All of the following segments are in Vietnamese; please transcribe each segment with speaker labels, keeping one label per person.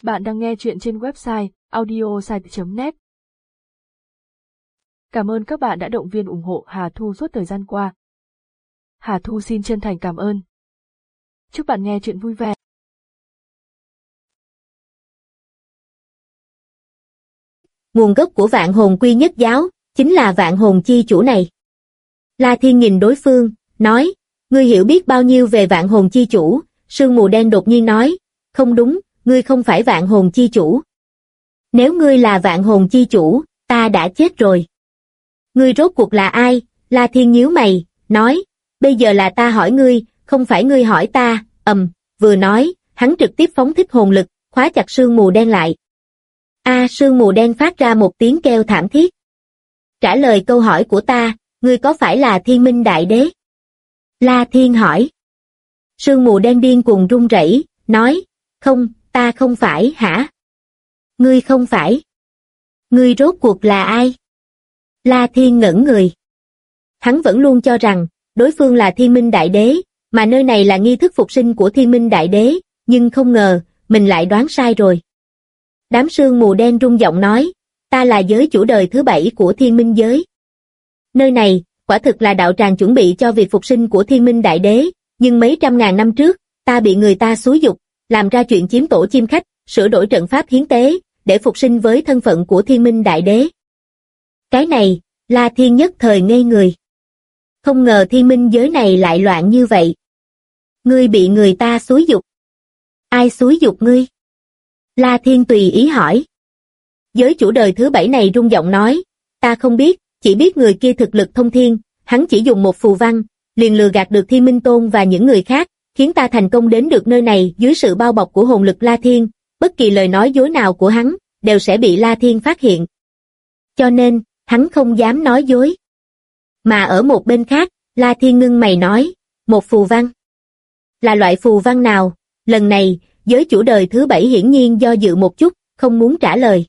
Speaker 1: Bạn đang nghe chuyện trên website audiosite.net. Cảm ơn các bạn đã động viên ủng hộ Hà Thu suốt thời gian qua. Hà Thu xin chân thành cảm ơn. Chúc bạn nghe chuyện vui vẻ.
Speaker 2: Nguồn gốc của Vạn Hồn Quy Nhất Giáo chính là Vạn Hồn Chi Chủ này. La Thiên nhìn đối phương, nói, ngươi hiểu biết bao nhiêu về Vạn Hồn Chi Chủ? Sương Mù Đen đột nhiên nói, không đúng, ngươi không phải Vạn Hồn Chi Chủ. Nếu ngươi là Vạn Hồn Chi Chủ, ta đã chết rồi. Ngươi rốt cuộc là ai? La Thiên nhíu mày, nói, bây giờ là ta hỏi ngươi, không phải ngươi hỏi ta. Vừa nói, hắn trực tiếp phóng thích hồn lực, khóa chặt Sương Mù Đen lại. Sương Mù Đen phát ra một tiếng kêu thảm thiết. Trả lời câu hỏi của ta, ngươi có phải là Thiên Minh Đại Đế? La Thiên hỏi. Sương Mù Đen điên cuồng run rẩy, nói, không, ta không phải hả? Ngươi không phải. Ngươi rốt cuộc là ai? La Thiên ngẩn người. Hắn vẫn luôn cho rằng, đối phương là Thiên Minh Đại Đế, mà nơi này là nghi thức phục sinh của Thiên Minh Đại Đế, nhưng không ngờ, mình lại đoán sai rồi. Đám Sương Mù Đen rung giọng nói, ta là giới chủ đời thứ 7 của Thiên Minh giới. Nơi này, quả thực là đạo tràng chuẩn bị cho việc phục sinh của Thiên Minh Đại Đế, nhưng mấy trăm ngàn năm trước, ta bị người ta xúi giục, làm ra chuyện chiếm tổ chim khách, sửa đổi trận pháp hiến tế, để phục sinh với thân phận của Thiên Minh Đại Đế. Cái này, La Thiên nhất thời ngây người. Không ngờ Thiên Minh giới này lại loạn như vậy. Ngươi bị người ta xúi giục. Ai xúi giục ngươi? La Thiên tùy ý hỏi. Giới chủ đời thứ 7 này rung giọng nói, ta không biết, chỉ biết người kia thực lực thông thiên, hắn chỉ dùng một phù văn, liền lừa gạt được Thiên Minh Tôn và những người khác, khiến ta thành công đến được nơi này dưới sự bao bọc của hồn lực La Thiên, bất kỳ lời nói dối nào của hắn, đều sẽ bị La Thiên phát hiện. Cho nên, hắn không dám nói dối. Mà ở một bên khác, La Thiên ngưng mày nói, một phù văn. Là loại phù văn nào? Lần này, giới chủ đời thứ 7 hiển nhiên do dự một chút, không muốn trả lời.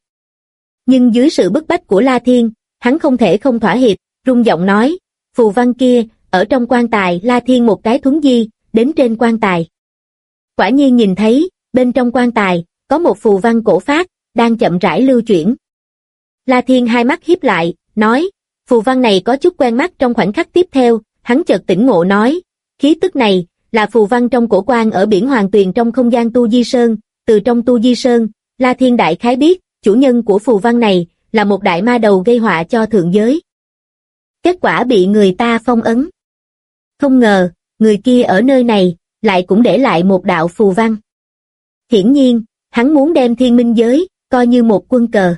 Speaker 2: Nhưng dưới sự bức bách của La Thiên, hắn không thể không thỏa hiệp, rung giọng nói, phù văn kia, ở trong quan tài. La Thiên một cái thuấn di, đến trên quan tài. Quả nhiên nhìn thấy, bên trong quan tài, có một phù văn cổ phác, đang chậm rãi lưu chuyển. La Thiên hai mắt híp lại, nói, phù văn này có chút quen mắt. Trong khoảnh khắc tiếp theo, hắn chợt tỉnh ngộ nói, khí tức này, là phù văn trong cổ quan ở biển Hoàng Tuyền trong không gian Tu Di Sơn. Từ trong Tu Di Sơn, La Thiên đại khái biết, chủ nhân của phù văn này, là một đại ma đầu gây họa cho thượng giới. Kết quả bị người ta phong ấn. Không ngờ, người kia ở nơi này, lại cũng để lại một đạo phù văn. Hiển nhiên, hắn muốn đem Thiên Minh giới, coi như một quân cờ.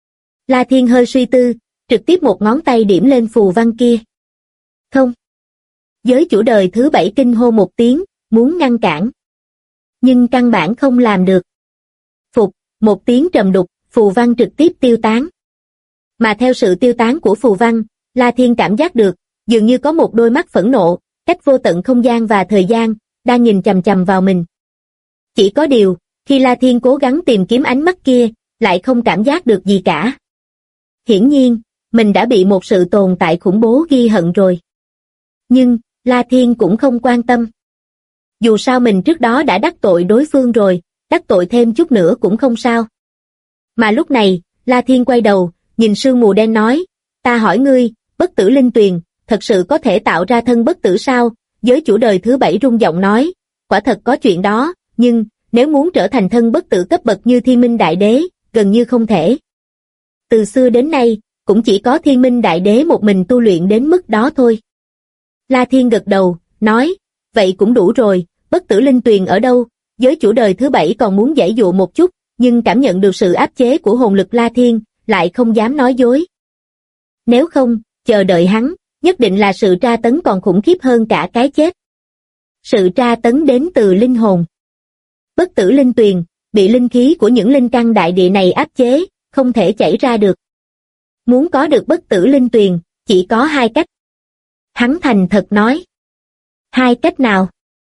Speaker 2: La Thiên hơi suy tư, trực tiếp một ngón tay điểm lên phù văn kia. Không. Giới chủ đời thứ 7 kinh hô một tiếng, muốn ngăn cản. Nhưng căn bản không làm được. Phục, một tiếng trầm đục, phù văn trực tiếp tiêu tán. Mà theo sự tiêu tán của phù văn, La Thiên cảm giác được, dường như có một đôi mắt phẫn nộ, cách vô tận không gian và thời gian, đang nhìn chằm chằm vào mình. Chỉ có điều, khi La Thiên cố gắng tìm kiếm ánh mắt kia, lại không cảm giác được gì cả. Hiển nhiên, mình đã bị một sự tồn tại khủng bố ghi hận rồi. Nhưng, La Thiên cũng không quan tâm. Dù sao mình trước đó đã đắc tội đối phương rồi, đắc tội thêm chút nữa cũng không sao. Mà lúc này, La Thiên quay đầu, nhìn Sương Mù Đen nói, ta hỏi ngươi, bất tử linh tuyền, thật sự có thể tạo ra thân bất tử sao? Giới chủ đời thứ 7 rung giọng nói, quả thật có chuyện đó, nhưng, nếu muốn trở thành thân bất tử cấp bậc như Thiên Minh Đại Đế, gần như không thể. Từ xưa đến nay, cũng chỉ có Thiên Minh Đại Đế một mình tu luyện đến mức đó thôi. La Thiên gật đầu, nói, vậy cũng đủ rồi, bất tử linh tuyền ở đâu? Giới chủ đời thứ 7 còn muốn giãy dụa một chút, nhưng cảm nhận được sự áp chế của hồn lực La Thiên, lại không dám nói dối. Nếu không, chờ đợi hắn, nhất định là sự tra tấn còn khủng khiếp hơn cả cái chết. Sự tra tấn đến từ linh hồn. Bất tử linh tuyền, bị linh khí của những linh căn đại địa này áp chế, không thể chảy ra được. Muốn có được bất tử linh tuyền, chỉ có hai cách. Hắn thành thật nói. Hai cách nào?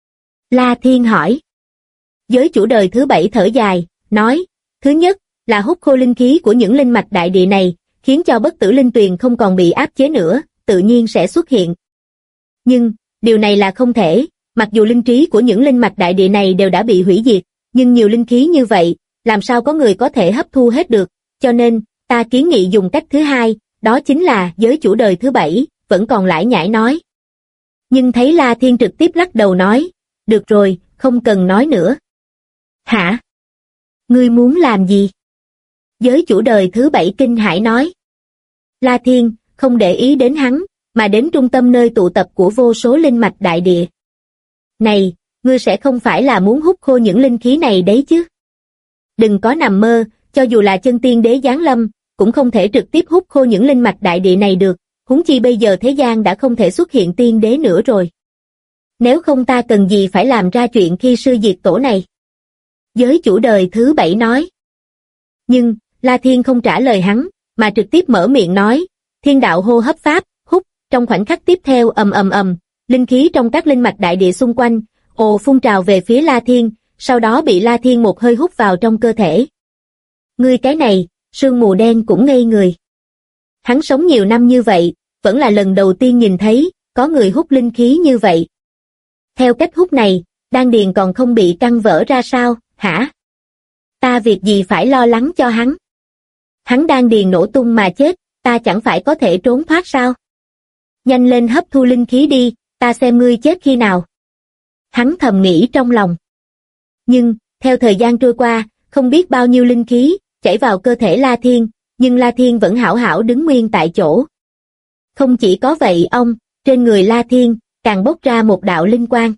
Speaker 2: La Thiên hỏi. Giới chủ đời thứ 7 thở dài, nói, thứ nhất, là hút khô linh khí của những linh mạch đại địa này, khiến cho bất tử linh tuyền không còn bị áp chế nữa, tự nhiên sẽ xuất hiện. Nhưng, điều này là không thể, mặc dù linh trí của những linh mạch đại địa này đều đã bị hủy diệt, nhưng nhiều linh khí như vậy, làm sao có người có thể hấp thu hết được, cho nên, ta kiến nghị dùng cách thứ hai, đó chính là giới chủ đời thứ 7, vẫn còn lải nhải nói. Nhưng thấy La Thiên trực tiếp lắc đầu nói, được rồi, không cần nói nữa. Hả? Ngươi muốn làm gì? Giới chủ đời thứ 7 kinh hãi nói. La Thiên, không để ý đến hắn, mà đến trung tâm nơi tụ tập của vô số linh mạch đại địa. Này, ngươi sẽ không phải là muốn hút khô những linh khí này đấy chứ? Đừng có nằm mơ, cho dù là chân tiên đế giáng lâm, cũng không thể trực tiếp hút khô những linh mạch đại địa này được, huống chi bây giờ thế gian đã không thể xuất hiện tiên đế nữa rồi. Nếu không ta cần gì phải làm ra chuyện khi sư diệt tổ này? Giới chủ đời thứ 7 nói. Nhưng, La Thiên không trả lời hắn, mà trực tiếp mở miệng nói, thiên đạo hô hấp pháp, hút, trong khoảnh khắc tiếp theo ầm, linh khí trong các linh mạch đại địa xung quanh, phun trào về phía La Thiên, sau đó bị La Thiên một hơi hút vào trong cơ thể. Ngươi cái này, sương mù đen cũng ngây người. Hắn sống nhiều năm như vậy, vẫn là lần đầu tiên nhìn thấy, có người hút linh khí như vậy. Theo cách hút này, đan điền còn không bị căng vỡ ra sao, hả? Ta việc gì phải lo lắng cho hắn? Hắn đan điền nổ tung mà chết, ta chẳng phải có thể trốn thoát sao? Nhanh lên hấp thu linh khí đi, ta xem ngươi chết khi nào. Hắn thầm nghĩ trong lòng. Nhưng, theo thời gian trôi qua, không biết bao nhiêu linh khí chảy vào cơ thể La Thiên, nhưng La Thiên vẫn hảo hảo đứng nguyên tại chỗ. Không chỉ có vậy trên người La Thiên, càng bốc ra một đạo linh quang.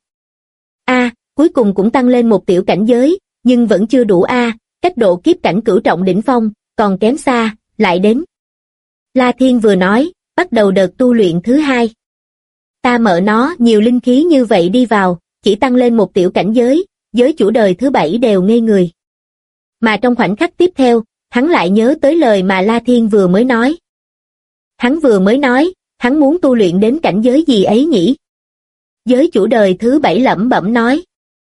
Speaker 2: Cuối cùng cũng tăng lên một tiểu cảnh giới, nhưng vẫn chưa đủ cách độ kiếp cảnh cửu trọng đỉnh phong, còn kém xa, lại đến. La Thiên vừa nói, bắt đầu đợt tu luyện thứ 2. Ta mợ nó nhiều linh khí như vậy đi vào, chỉ tăng lên một tiểu cảnh giới, giới chủ đời thứ 7 đều ngây người. Mà trong khoảnh khắc tiếp theo, hắn lại nhớ tới lời mà La Thiên vừa mới nói. Hắn vừa mới nói, hắn muốn tu luyện đến cảnh giới gì ấy nhỉ? Giới chủ đời thứ 7 lẩm bẩm nói.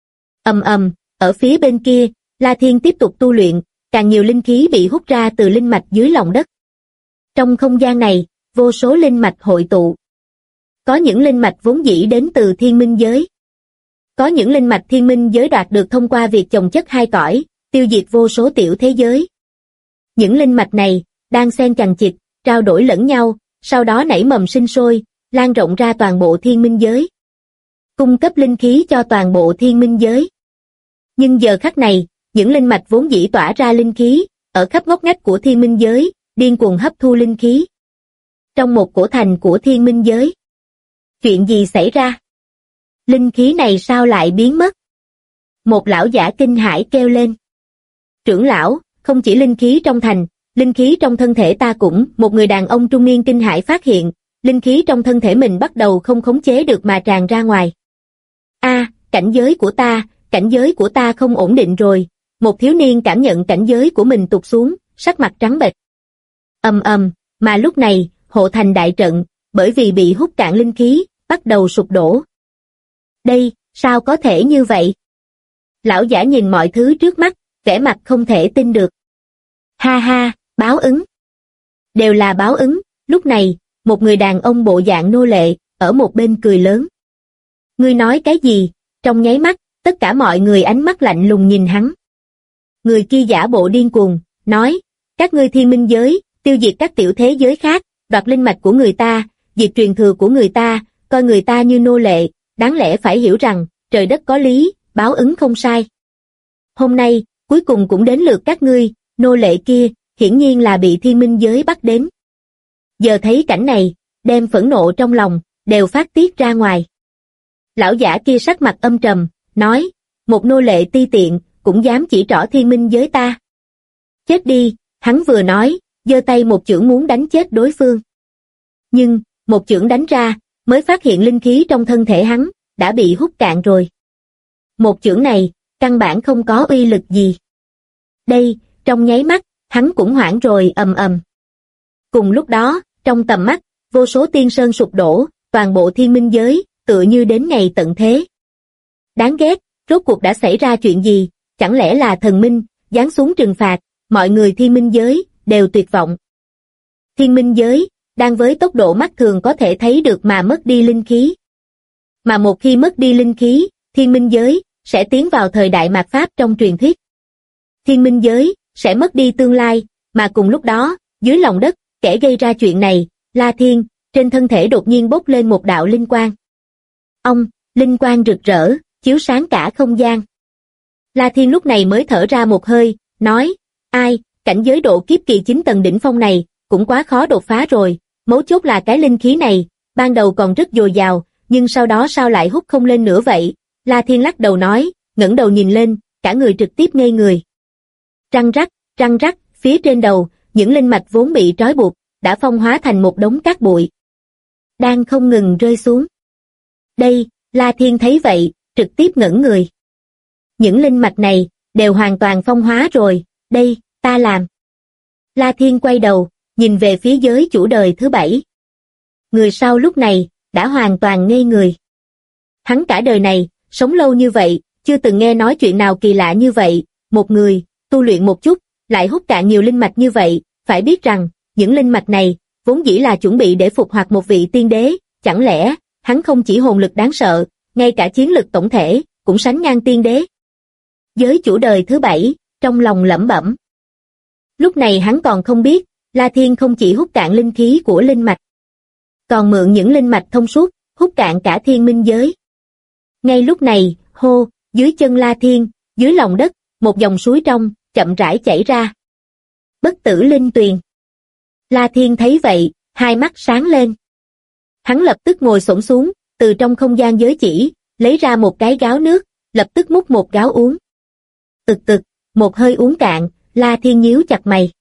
Speaker 2: Ở phía bên kia, La Thiên tiếp tục tu luyện, càng nhiều linh khí bị hút ra từ linh mạch dưới lòng đất. Trong không gian này, vô số linh mạch hội tụ. Có những linh mạch vốn dĩ đến từ thiên minh giới. Có những linh mạch thiên minh giới đoạt được thông qua việc chồng chất hai cõi, tiêu diệt vô số tiểu thế giới. Những linh mạch này, đang xen chằng chịt, trao đổi lẫn nhau, sau đó nảy mầm sinh sôi, lan rộng ra toàn bộ thiên minh giới. Cung cấp linh khí cho toàn bộ thiên minh giới. Nhưng giờ khắc này, những linh mạch vốn dĩ tỏa ra linh khí, ở khắp ngóc ngách của thiên minh giới, điên cuồng hấp thu linh khí. Trong một cổ thành của thiên minh giới. Chuyện gì xảy ra? Linh khí này sao lại biến mất? Một lão giả kinh hãi kêu lên. Trưởng lão, không chỉ linh khí trong thành, linh khí trong thân thể ta cũng, một người đàn ông trung niên kinh hãi phát hiện, linh khí trong thân thể mình bắt đầu không khống chế được mà tràn ra ngoài. Cảnh giới của ta không ổn định rồi. Một thiếu niên cảm nhận cảnh giới của mình tụt xuống, sắc mặt trắng bệch. Mà lúc này, hộ thành đại trận, bởi vì bị hút cạn linh khí, bắt đầu sụp đổ. Đây, sao có thể như vậy? Lão giả nhìn mọi thứ trước mắt, vẻ mặt không thể tin được. Ha, báo ứng. Đều là báo ứng. Lúc này, một người đàn ông bộ dạng nô lệ, ở một bên cười lớn. Ngươi nói cái gì? Trong nháy mắt, tất cả mọi người ánh mắt lạnh lùng nhìn hắn. Người kia giả bộ điên cuồng, nói, các ngươi thiên minh giới, tiêu diệt các tiểu thế giới khác, đoạt linh mạch của người ta, diệt truyền thừa của người ta, coi người ta như nô lệ, đáng lẽ phải hiểu rằng, trời đất có lý, báo ứng không sai. Hôm nay, cuối cùng cũng đến lượt các ngươi, nô lệ kia, hiển nhiên là bị thiên minh giới bắt đến. Giờ thấy cảnh này, đem phẫn nộ trong lòng, đều phát tiết ra ngoài. Lão giả kia sắc mặt âm trầm, nói, một nô lệ ti tiện, cũng dám chỉ trỏ thiên minh giới ta. Chết đi, hắn vừa nói, giơ tay một chưởng muốn đánh chết đối phương. Nhưng, một chưởng đánh ra, mới phát hiện linh khí trong thân thể hắn, đã bị hút cạn rồi. Một chưởng này, căn bản không có uy lực gì. Đây, trong nháy mắt, hắn cũng hoảng rồi ầm. Cùng lúc đó, trong tầm mắt, vô số tiên sơn sụp đổ, toàn bộ thiên minh giới, tựa như đến ngày tận thế. Đáng ghét, rốt cuộc đã xảy ra chuyện gì, chẳng lẽ là thần minh, giáng xuống trừng phạt, mọi người thiên minh giới, đều tuyệt vọng. Thiên minh giới, đang với tốc độ mắt thường có thể thấy được mà mất đi linh khí. Mà một khi mất đi linh khí, thiên minh giới, sẽ tiến vào thời đại mạt Pháp trong truyền thuyết. thiên minh giới, sẽ mất đi tương lai, mà cùng lúc đó, dưới lòng đất, kẻ gây ra chuyện này, La Thiên, trên thân thể đột nhiên bốc lên một đạo linh quang. Linh quang rực rỡ, chiếu sáng cả không gian. La Thiên lúc này mới thở ra một hơi, nói, cảnh giới độ kiếp kỳ 9 tầng đỉnh phong này, cũng quá khó đột phá rồi, mấu chốt là cái linh khí này, ban đầu còn rất dồi dào, nhưng sau đó sao lại hút không lên nữa vậy? La Thiên lắc đầu nói, ngẩng đầu nhìn lên, cả người trực tiếp ngây người. Răng rắc, phía trên đầu, những linh mạch vốn bị trói buộc, đã phong hóa thành một đống cát bụi. Đang không ngừng rơi xuống. Đây, La Thiên thấy vậy, trực tiếp ngẩn người. Những linh mạch này, đều hoàn toàn phong hóa rồi, đây, ta làm. La Thiên quay đầu, nhìn về phía giới chủ đời thứ 7. Người sau lúc này, đã hoàn toàn ngây người. Hắn cả đời này, sống lâu như vậy, chưa từng nghe nói chuyện nào kỳ lạ như vậy, một người, tu luyện một chút, lại hút cạn nhiều linh mạch như vậy, phải biết rằng, những linh mạch này, vốn dĩ là chuẩn bị để phục hoạt một vị tiên đế, chẳng lẽ, hắn không chỉ hồn lực đáng sợ, ngay cả chiến lực tổng thể, cũng sánh ngang tiên đế. Giới chủ đời thứ 7, trong lòng lẩm bẩm. Lúc này hắn còn không biết, La Thiên không chỉ hút cạn linh khí của linh mạch, còn mượn những linh mạch thông suốt, hút cạn cả thiên minh giới. Ngay lúc này, dưới chân La Thiên, dưới lòng đất, một dòng suối trong, chậm rãi chảy ra. Bất tử linh tuyền. La Thiên thấy vậy, hai mắt sáng lên. Hắn lập tức ngồi xổm xuống, từ trong không gian giới chỉ, lấy ra một cái gáo nước, lập tức múc một gáo uống. Tực, một hơi uống cạn, La Thiên nhíu chặt mày.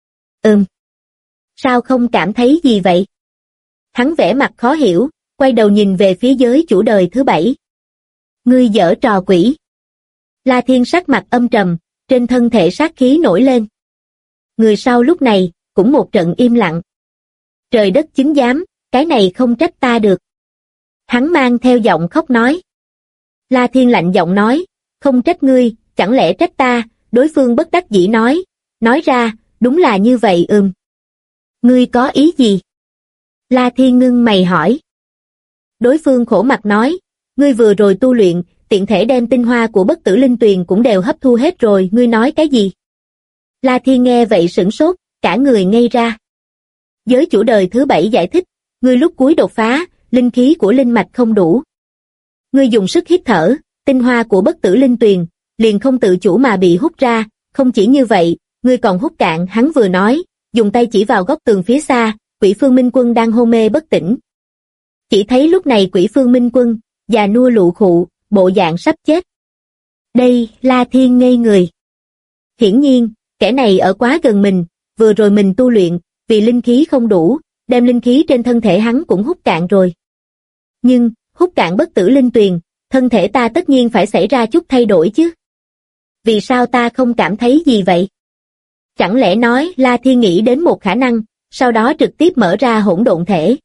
Speaker 2: Sao không cảm thấy gì vậy? Hắn vẻ mặt khó hiểu, quay đầu nhìn về phía giới chủ đời thứ 7. Ngươi giở trò quỷ. La Thiên sắc mặt âm trầm, trên thân thể sát khí nổi lên. Người sau lúc này, cũng một trận im lặng. Trời đất chứng giám, cái này không trách ta được. Hắn mang theo giọng khóc nói. La Thiên lạnh giọng nói, không trách ngươi, chẳng lẽ trách ta, đối phương bất đắc dĩ nói ra, đúng là như vậy. Ngươi có ý gì? La Thiên ngưng mày hỏi. Đối phương khổ mặt nói, ngươi vừa rồi tu luyện, tiện thể đem tinh hoa của bất tử linh tuyền cũng đều hấp thu hết rồi, ngươi nói cái gì? La Thiên nghe vậy sửng sốt, cả người ngây ra. Giới chủ đời thứ 7 giải thích, ngươi lúc cuối đột phá, linh khí của linh mạch không đủ. Ngươi dùng sức hít thở, tinh hoa của bất tử linh tuyền, liền không tự chủ mà bị hút ra, không chỉ như vậy, ngươi còn hút cạn. Hắn vừa nói, dùng tay chỉ vào góc tường phía xa, Quỷ Phương Minh Quân đang hôn mê bất tỉnh. Chỉ thấy lúc này Quỷ Phương Minh Quân, già nua lụ khụ, bộ dạng sắp chết. Đây, La Thiên ngây người. Hiển nhiên, kẻ này ở quá gần mình, vừa rồi mình tu luyện, vì linh khí không đủ, đem linh khí trên thân thể hắn cũng hút cạn rồi. Nhưng, hút cạn bất tử linh tuyền, thân thể ta tất nhiên phải xảy ra chút thay đổi chứ. Vì sao ta không cảm thấy gì vậy? Chẳng lẽ nói La Thiên nghĩ đến một khả năng, sau đó trực tiếp mở ra hỗn độn thể.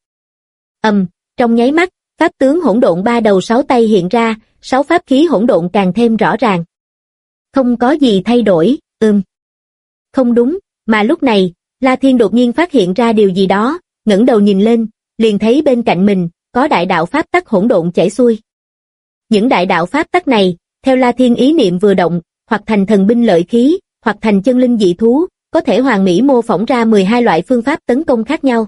Speaker 2: Trong nháy mắt, pháp tướng hỗn độn 3 đầu 6 tay hiện ra, 6 pháp khí hỗn độn càng thêm rõ ràng. Không có gì thay đổi, Không đúng, mà lúc này, La Thiên đột nhiên phát hiện ra điều gì đó, ngẩng đầu nhìn lên, liền thấy bên cạnh mình, có đại đạo pháp tắc hỗn độn chảy xuôi. Những đại đạo pháp tắc này, theo La Thiên ý niệm vừa động, hoặc thành thần binh lợi khí, hoặc thành chân linh dị thú, có thể hoàn mỹ mô phỏng ra 12 loại phương pháp tấn công khác nhau.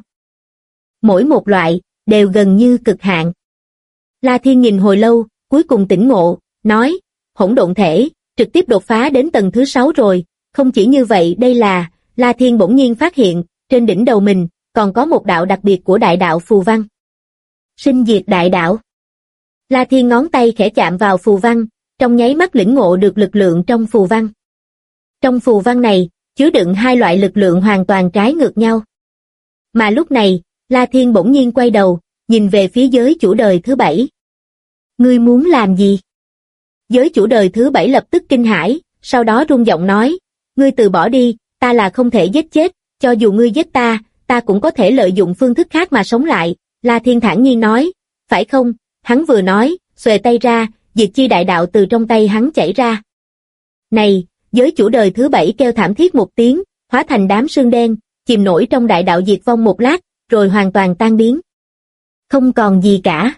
Speaker 2: Mỗi một loại, đều gần như cực hạn. La Thiên nhìn hồi lâu, cuối cùng tỉnh ngộ, nói, hỗn độn thể, trực tiếp đột phá đến tầng thứ 6 rồi, không chỉ như vậy đây là, La Thiên bỗng nhiên phát hiện, trên đỉnh đầu mình, còn có một đạo đặc biệt của đại đạo phù văn. Sinh diệt đại đạo. La Thiên ngón tay khẽ chạm vào phù văn, trong nháy mắt lĩnh ngộ được lực lượng trong phù văn. Trong phù văn này, chứa đựng hai loại lực lượng hoàn toàn trái ngược nhau. Mà lúc này, La Thiên bỗng nhiên quay đầu, nhìn về phía giới chủ đời thứ 7. Ngươi muốn làm gì? Giới chủ đời thứ 7 lập tức kinh hãi, sau đó run giọng nói, ngươi từ bỏ đi, ta là không thể giết chết, cho dù ngươi giết ta, ta cũng có thể lợi dụng phương thức khác mà sống lại. La Thiên thản nhiên nói, phải không? Hắn vừa nói, xuề tay ra, diệt chi đại đạo từ trong tay hắn chảy ra. Này, giới chủ đời thứ 7 kêu thảm thiết một tiếng, hóa thành đám sương đen, chìm nổi trong đại đạo diệt vong một lát, rồi hoàn toàn tan biến. Không còn gì cả.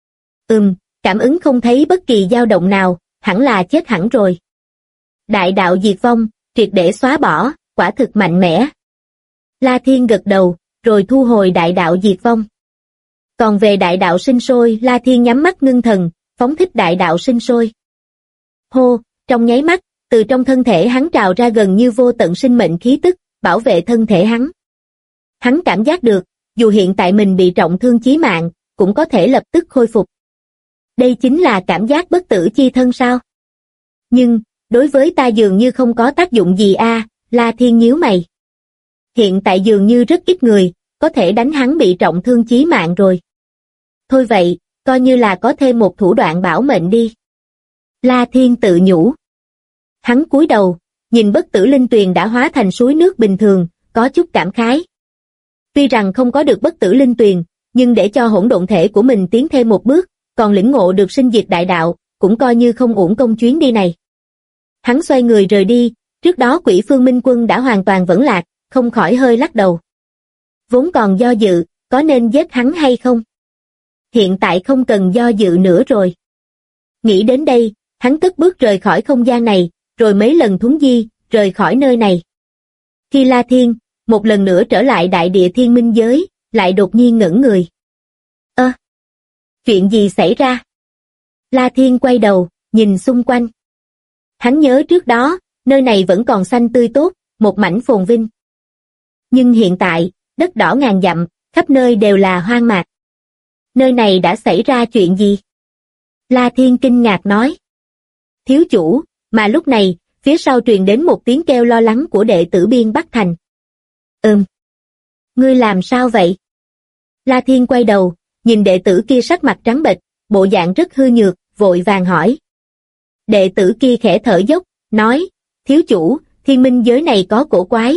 Speaker 2: Cảm ứng không thấy bất kỳ dao động nào, hẳn là chết hẳn rồi. Đại đạo diệt vong, triệt để xóa bỏ, quả thực mạnh mẽ. La Thiên gật đầu, rồi thu hồi đại đạo diệt vong. Còn về đại đạo sinh sôi, La Thiên nhắm mắt ngưng thần, phóng thích đại đạo sinh sôi. Hô, trong nháy mắt, từ trong thân thể hắn trào ra gần như vô tận sinh mệnh khí tức, bảo vệ thân thể hắn. Hắn cảm giác được, dù hiện tại mình bị trọng thương chí mạng, cũng có thể lập tức khôi phục. Đây chính là cảm giác bất tử chi thân sao? Nhưng, đối với ta dường như không có tác dụng gì a. La Thiên nhíu mày. Hiện tại dường như rất ít người, có thể đánh hắn bị trọng thương chí mạng rồi. Thôi vậy, coi như là có thêm một thủ đoạn bảo mệnh đi. La Thiên tự nhủ. Hắn cúi đầu, nhìn bất tử linh tuyền đã hóa thành suối nước bình thường, có chút cảm khái. Tuy rằng không có được bất tử linh tuyền, nhưng để cho hỗn độn thể của mình tiến thêm một bước, còn lĩnh ngộ được sinh diệt đại đạo, cũng coi như không uổng công chuyến đi này. Hắn xoay người rời đi, trước đó Quỷ Phương Minh Quân đã hoàn toàn vẫn lạc, không khỏi hơi lắc đầu. Vốn còn do dự, có nên giết hắn hay không? Hiện tại không cần do dự nữa rồi. Nghĩ đến đây, hắn cất bước rời khỏi không gian này, rồi mấy lần thuấn di, rời khỏi nơi này. Khi La Thiên, một lần nữa trở lại đại địa thiên minh giới, lại đột nhiên ngẩn người. Chuyện gì xảy ra? La Thiên quay đầu, nhìn xung quanh. Hắn nhớ trước đó, nơi này vẫn còn xanh tươi tốt, một mảnh phồn vinh. Nhưng hiện tại, đất đỏ ngàn dặm, khắp nơi đều là hoang mạc. Nơi này đã xảy ra chuyện gì? La Thiên kinh ngạc nói. Thiếu chủ, mà lúc này, phía sau truyền đến một tiếng kêu lo lắng của đệ tử Biên Bắc Thành. Ngươi làm sao vậy? La Thiên quay đầu, nhìn đệ tử kia sắc mặt trắng bệch, bộ dạng rất hư nhược, vội vàng hỏi. Đệ tử kia khẽ thở dốc, nói, thiếu chủ, thiên minh giới này có cổ quái.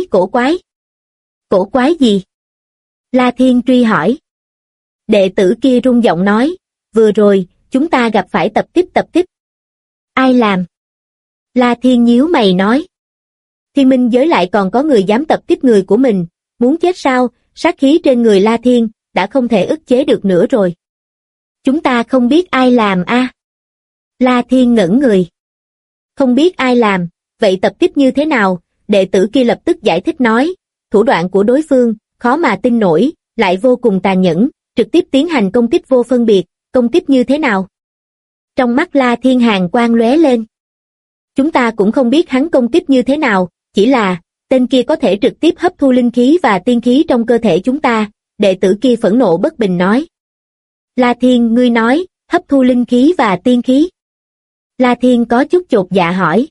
Speaker 2: Cổ quái gì? La Thiên truy hỏi. Đệ tử kia run giọng nói, vừa rồi, chúng ta gặp phải tập kích. Ai làm? La Thiên nhíu mày nói. Thiên minh giới lại còn có người dám tập kích người của mình, muốn chết sao? Sát khí trên người La Thiên đã không thể ức chế được nữa rồi. Chúng ta không biết ai làm a. La Thiên ngẩn người. Không biết ai làm, vậy tập kích như thế nào? Đệ tử kia lập tức giải thích nói, thủ đoạn của đối phương, khó mà tin nổi, lại vô cùng tàn nhẫn, trực tiếp tiến hành công kích vô phân biệt, công kích như thế nào? Trong mắt La Thiên hàn quang lóe lên. Chúng ta cũng không biết hắn công kích như thế nào, chỉ là, tên kia có thể trực tiếp hấp thu linh khí và tiên khí trong cơ thể chúng ta, đệ tử kia phẫn nộ bất bình nói. La Thiên, ngươi nói, hấp thu linh khí và tiên khí. La Thiên có chút chột dạ hỏi.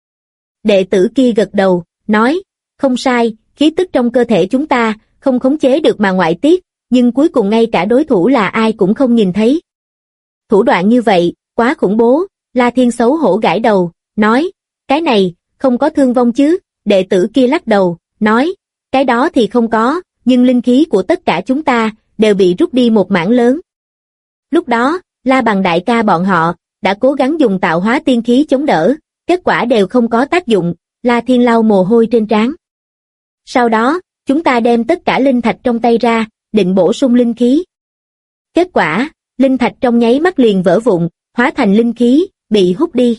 Speaker 2: Đệ tử kia gật đầu, nói, không sai, khí tức trong cơ thể chúng ta, không khống chế được mà ngoại tiết, nhưng cuối cùng ngay cả đối thủ là ai cũng không nhìn thấy. Thủ đoạn như vậy, quá khủng bố, La Thiên xấu hổ gãi đầu, nói, cái này, không có thương vong chứ, đệ tử kia lắc đầu, nói, cái đó thì không có, nhưng linh khí của tất cả chúng ta, đều bị rút đi một mảng lớn. Lúc đó, La Bằng đại ca bọn họ, đã cố gắng dùng tạo hóa tiên khí chống đỡ, kết quả đều không có tác dụng, La Thiên lau mồ hôi trên trán. Sau đó, chúng ta đem tất cả linh thạch trong tay ra, định bổ sung linh khí. Kết quả, linh thạch trong nháy mắt liền vỡ vụn, hóa thành linh khí, bị hút đi.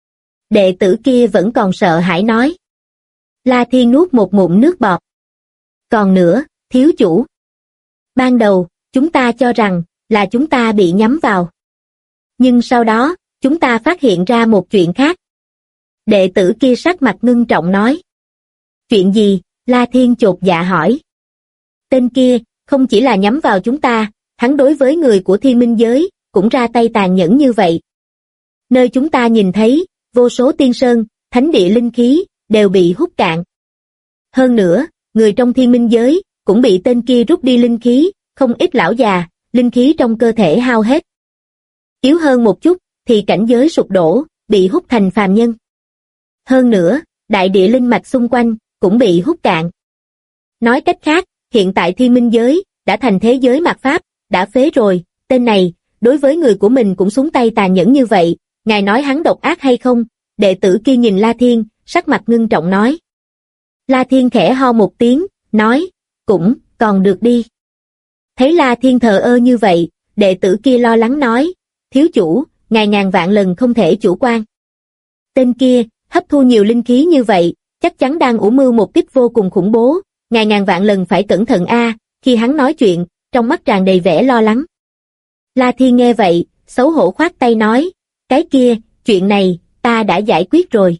Speaker 2: Đệ tử kia vẫn còn sợ hãi nói. La Thiên nuốt một ngụm nước bọt. Còn nữa, thiếu chủ. Ban đầu, chúng ta cho rằng, là chúng ta bị nhắm vào. Nhưng sau đó, chúng ta phát hiện ra một chuyện khác. Đệ tử kia sắc mặt ngưng trọng nói. Chuyện gì? La Thiên chột dạ hỏi. Tên kia, không chỉ là nhắm vào chúng ta, hắn đối với người của thiên minh giới, cũng ra tay tàn nhẫn như vậy. Nơi chúng ta nhìn thấy, vô số tiên sơn, thánh địa linh khí, đều bị hút cạn. Hơn nữa, người trong thiên minh giới, cũng bị tên kia rút đi linh khí, không ít lão già, linh khí trong cơ thể hao hết. Yếu hơn một chút, thì cảnh giới sụp đổ, bị hút thành phàm nhân. Hơn nữa, đại địa linh mạch xung quanh, cũng bị hút cạn. Nói cách khác, hiện tại thiên minh giới, đã thành thế giới mạt pháp, đã phế rồi, tên này, đối với người của mình cũng xuống tay tàn nhẫn như vậy, ngài nói hắn độc ác hay không? Đệ tử kia nhìn La Thiên, sắc mặt ngưng trọng nói. La Thiên khẽ ho một tiếng, nói, cũng, còn được đi. Thấy La Thiên thờ ơ như vậy, đệ tử kia lo lắng nói, thiếu chủ, ngài ngàn vạn lần không thể chủ quan. Tên kia, hấp thu nhiều linh khí như vậy, chắc chắn đang ủ mưu một kích vô cùng khủng bố, ngàn vạn lần phải cẩn thận a. Khi hắn nói chuyện, trong mắt tràn đầy vẻ lo lắng. La Thiên nghe vậy, xấu hổ khoát tay nói, cái kia, chuyện này, ta đã giải quyết rồi.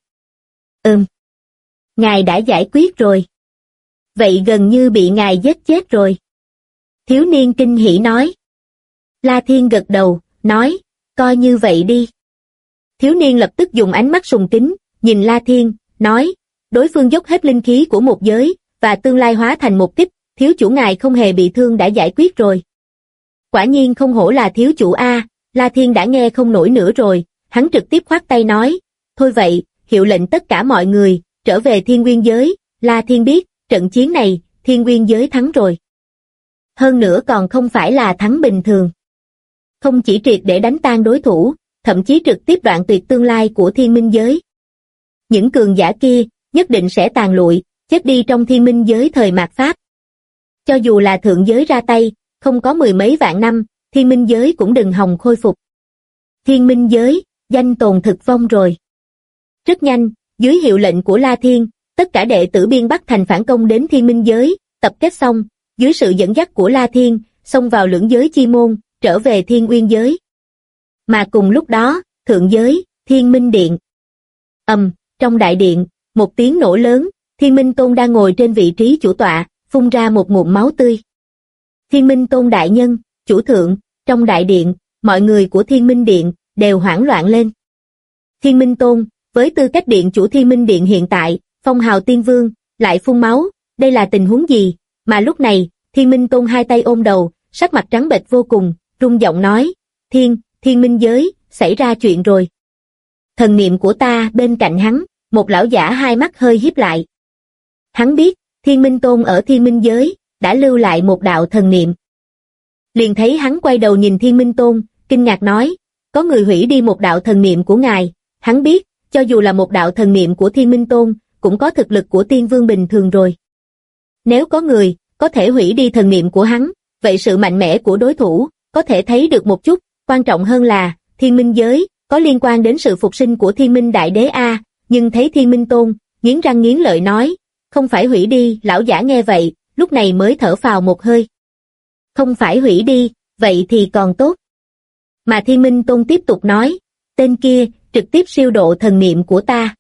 Speaker 2: Ngài đã giải quyết rồi. Vậy gần như bị ngài giết chết rồi. Thiếu niên kinh hỉ nói. La Thiên gật đầu, nói, coi như vậy đi. Thiếu niên lập tức dùng ánh mắt sùng kính, nhìn La Thiên, nói, đối phương dốc hết linh khí của một giới, và tương lai hóa thành một kích, thiếu chủ ngài không hề bị thương đã giải quyết rồi. Quả nhiên không hổ là thiếu chủ a. La Thiên đã nghe không nổi nữa rồi, hắn trực tiếp khoát tay nói, thôi vậy, hiệu lệnh tất cả mọi người, trở về Thiên Nguyên giới. La Thiên biết, trận chiến này, Thiên Nguyên giới thắng rồi. Hơn nữa còn không phải là thắng bình thường. Không chỉ triệt để đánh tan đối thủ, thậm chí trực tiếp đoạn tuyệt tương lai của Thiên Minh giới. Những cường giả kia, nhất định sẽ tàn lụi, chết đi trong Thiên Minh giới thời mạt Pháp. Cho dù là thượng giới ra tay, không có mười mấy vạn năm, Thiên Minh giới cũng đừng hòng khôi phục. Thiên Minh giới, danh tồn thực vong rồi. Rất nhanh, dưới hiệu lệnh của La Thiên, tất cả đệ tử Biên Bắc Thành phản công đến Thiên Minh giới, tập kết xong, dưới sự dẫn dắt của La Thiên, xông vào lưỡng giới chi môn, trở về Thiên Uyên giới. Mà cùng lúc đó, thượng giới, Thiên Minh Điện. Trong đại điện, một tiếng nổ lớn, Thiên Minh Tôn đang ngồi trên vị trí chủ tọa, phun ra một ngụm máu tươi. Thiên Minh Tôn đại nhân, chủ thượng, trong đại điện, mọi người của Thiên Minh Điện đều hoảng loạn lên. Thiên Minh Tôn, với tư cách điện chủ Thiên Minh Điện hiện tại, phong hào tiên vương, lại phun máu, đây là tình huống gì? Mà lúc này, Thiên Minh Tôn hai tay ôm đầu, sắc mặt trắng bệch vô cùng, run giọng nói, Thiên Minh giới, xảy ra chuyện rồi. Thần niệm của ta bên cạnh hắn, một lão giả hai mắt hơi híp lại. Hắn biết, Thiên Minh Tôn ở Thiên Minh giới, đã lưu lại một đạo thần niệm. Liền thấy hắn quay đầu nhìn Thiên Minh Tôn, kinh ngạc nói, có người hủy đi một đạo thần niệm của ngài. Hắn biết, cho dù là một đạo thần niệm của Thiên Minh Tôn, cũng có thực lực của tiên vương bình thường rồi. Nếu có người, có thể hủy đi thần niệm của hắn, vậy sự mạnh mẽ của đối thủ, có thể thấy được một chút, quan trọng hơn là, Thiên Minh giới, có liên quan đến sự phục sinh của Thiên Minh Đại Đế a. Nhưng thấy Thiên Minh Tôn, nghiến răng nghiến lợi nói, không phải hủy đi. Lão giả nghe vậy, lúc này mới thở phào một hơi. Không phải hủy đi, vậy thì còn tốt. Mà Thiên Minh Tôn tiếp tục nói, tên kia, trực tiếp siêu độ thần niệm của ta.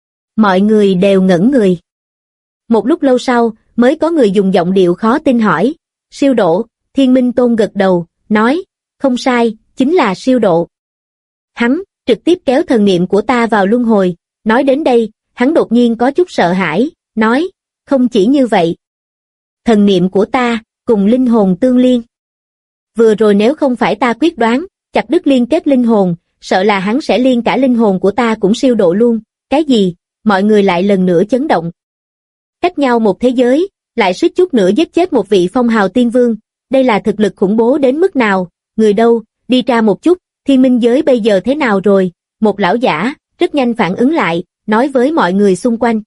Speaker 2: Mọi người đều ngẩn người. Một lúc lâu sau, mới có người dùng giọng điệu khó tin hỏi, siêu độ. Thiên Minh Tôn gật đầu, nói, không sai, chính là siêu độ. Hắn, trực tiếp kéo thần niệm của ta vào luân hồi. Nói đến đây, hắn đột nhiên có chút sợ hãi, nói, không chỉ như vậy. Thần niệm của ta, cùng linh hồn tương liên. Vừa rồi nếu không phải ta quyết đoán, chặt đứt liên kết linh hồn, sợ là hắn sẽ liên cả linh hồn của ta cũng siêu độ luôn. Cái gì? Mọi người lại lần nữa chấn động. Cách nhau một thế giới, lại suýt chút nữa giết chết một vị phong hào tiên vương. Đây là thực lực khủng bố đến mức nào? Người đâu? Đi ra một chút, Thiên Minh giới bây giờ thế nào rồi? Một lão giả, rất nhanh phản ứng lại, nói với mọi người xung quanh.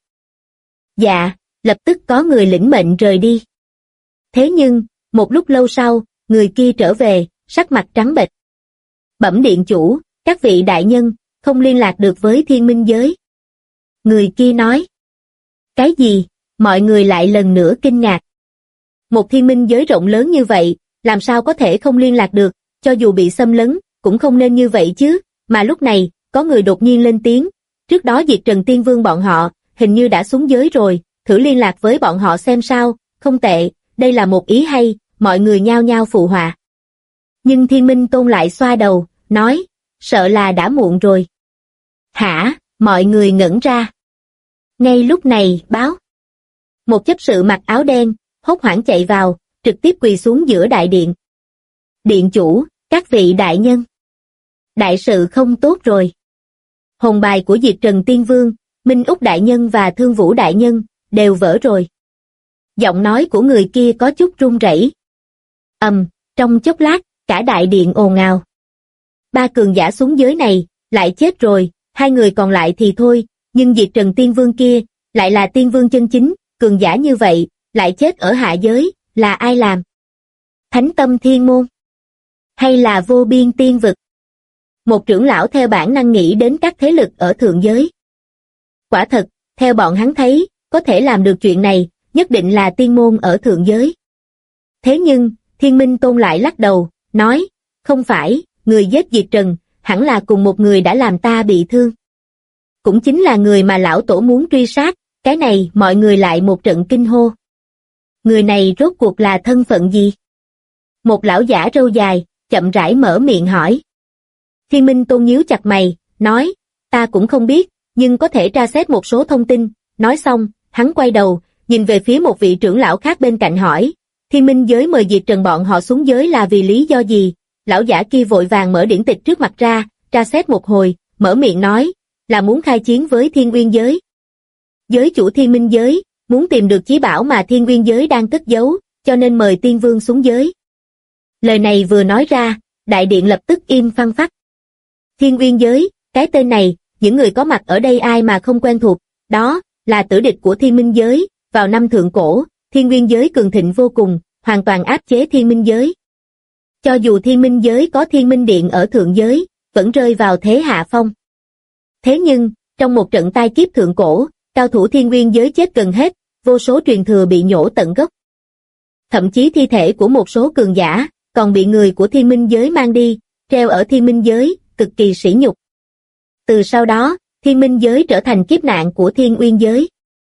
Speaker 2: Dạ, lập tức có người lĩnh mệnh rời đi. Thế nhưng, một lúc lâu sau, người kia trở về, sắc mặt trắng bệch. Bẩm điện chủ, các vị đại nhân, không liên lạc được với Thiên Minh giới. Người kia nói. Cái gì? Mọi người lại lần nữa kinh ngạc. Một Thiên Minh giới rộng lớn như vậy, làm sao có thể không liên lạc được, cho dù bị xâm lấn, cũng không nên như vậy chứ. Mà lúc này, có người đột nhiên lên tiếng, trước đó Diệt Trần Tiên Vương bọn họ, hình như đã xuống giới rồi, thử liên lạc với bọn họ xem sao. Không tệ, đây là một ý hay, mọi người nhao nhao phụ họa. Nhưng Thiên Minh Tôn lại xoa đầu, nói, sợ là đã muộn rồi. Hả? Mọi người ngẩn ra. Ngay lúc này, báo. Một chấp sự mặc áo đen, hốt hoảng chạy vào, trực tiếp quỳ xuống giữa đại điện. Điện chủ, các vị đại nhân. Đại sự không tốt rồi. Hồn bài của Diệt Trần Tiên Vương, Minh Úc đại nhân và Thương Vũ đại nhân, đều vỡ rồi. Giọng nói của người kia có chút run rẩy. Trong chốc lát, cả đại điện ồn ào. Ba cường giả xuống giới này, lại chết rồi, hai người còn lại thì thôi, nhưng Diệt Trần Tiên Vương kia, lại là tiên vương chân chính, cường giả như vậy, lại chết ở hạ giới, là ai làm? Thánh Tâm Thiên Môn? Hay là Vô Biên Tiên Vực? Một trưởng lão theo bản năng nghĩ đến các thế lực ở thượng giới. Quả thật, theo bọn hắn thấy, có thể làm được chuyện này, nhất định là tiên môn ở thượng giới. Thế nhưng, Thiên Minh Tôn lại lắc đầu, nói, không phải, người giết Diệt Trần, hẳn là cùng một người đã làm ta bị thương. Cũng chính là người mà lão tổ muốn truy sát, cái này mọi người lại một trận kinh hô. Người này rốt cuộc là thân phận gì? Một lão giả râu dài, chậm rãi mở miệng hỏi. Thiên Minh Tôn nhíu chặt mày, nói, ta cũng không biết, nhưng có thể tra xét một số thông tin. Nói xong, hắn quay đầu, nhìn về phía một vị trưởng lão khác bên cạnh hỏi, Thiên Minh giới mời Diệt Trần bọn họ xuống giới là vì lý do gì? Lão giả kia vội vàng mở điển tịch trước mặt ra, tra xét một hồi, mở miệng nói, là muốn khai chiến với Thiên Uyên giới. Giới chủ Thiên Minh giới, muốn tìm được chí bảo mà Thiên Uyên giới đang cất giấu, cho nên mời Tiên Vương xuống giới. Lời này vừa nói ra, đại điện lập tức im phăng phắc. Thiên Uyên giới, cái tên này, những người có mặt ở đây ai mà không quen thuộc, đó là tử địch của Thiên Minh giới, vào năm thượng cổ, Thiên Uyên giới cường thịnh vô cùng, hoàn toàn áp chế Thiên Minh giới. Cho dù Thiên Minh giới có Thiên Minh Điện ở thượng giới, vẫn rơi vào thế hạ phong. Thế nhưng, trong một trận tai kiếp thượng cổ, cao thủ Thiên Uyên giới chết gần hết, vô số truyền thừa bị nhổ tận gốc. Thậm chí thi thể của một số cường giả, còn bị người của Thiên Minh giới mang đi, treo ở Thiên Minh giới, cực kỳ sỉ nhục. Từ sau đó, Thiên Minh giới trở thành kiếp nạn của Thiên Uyên giới.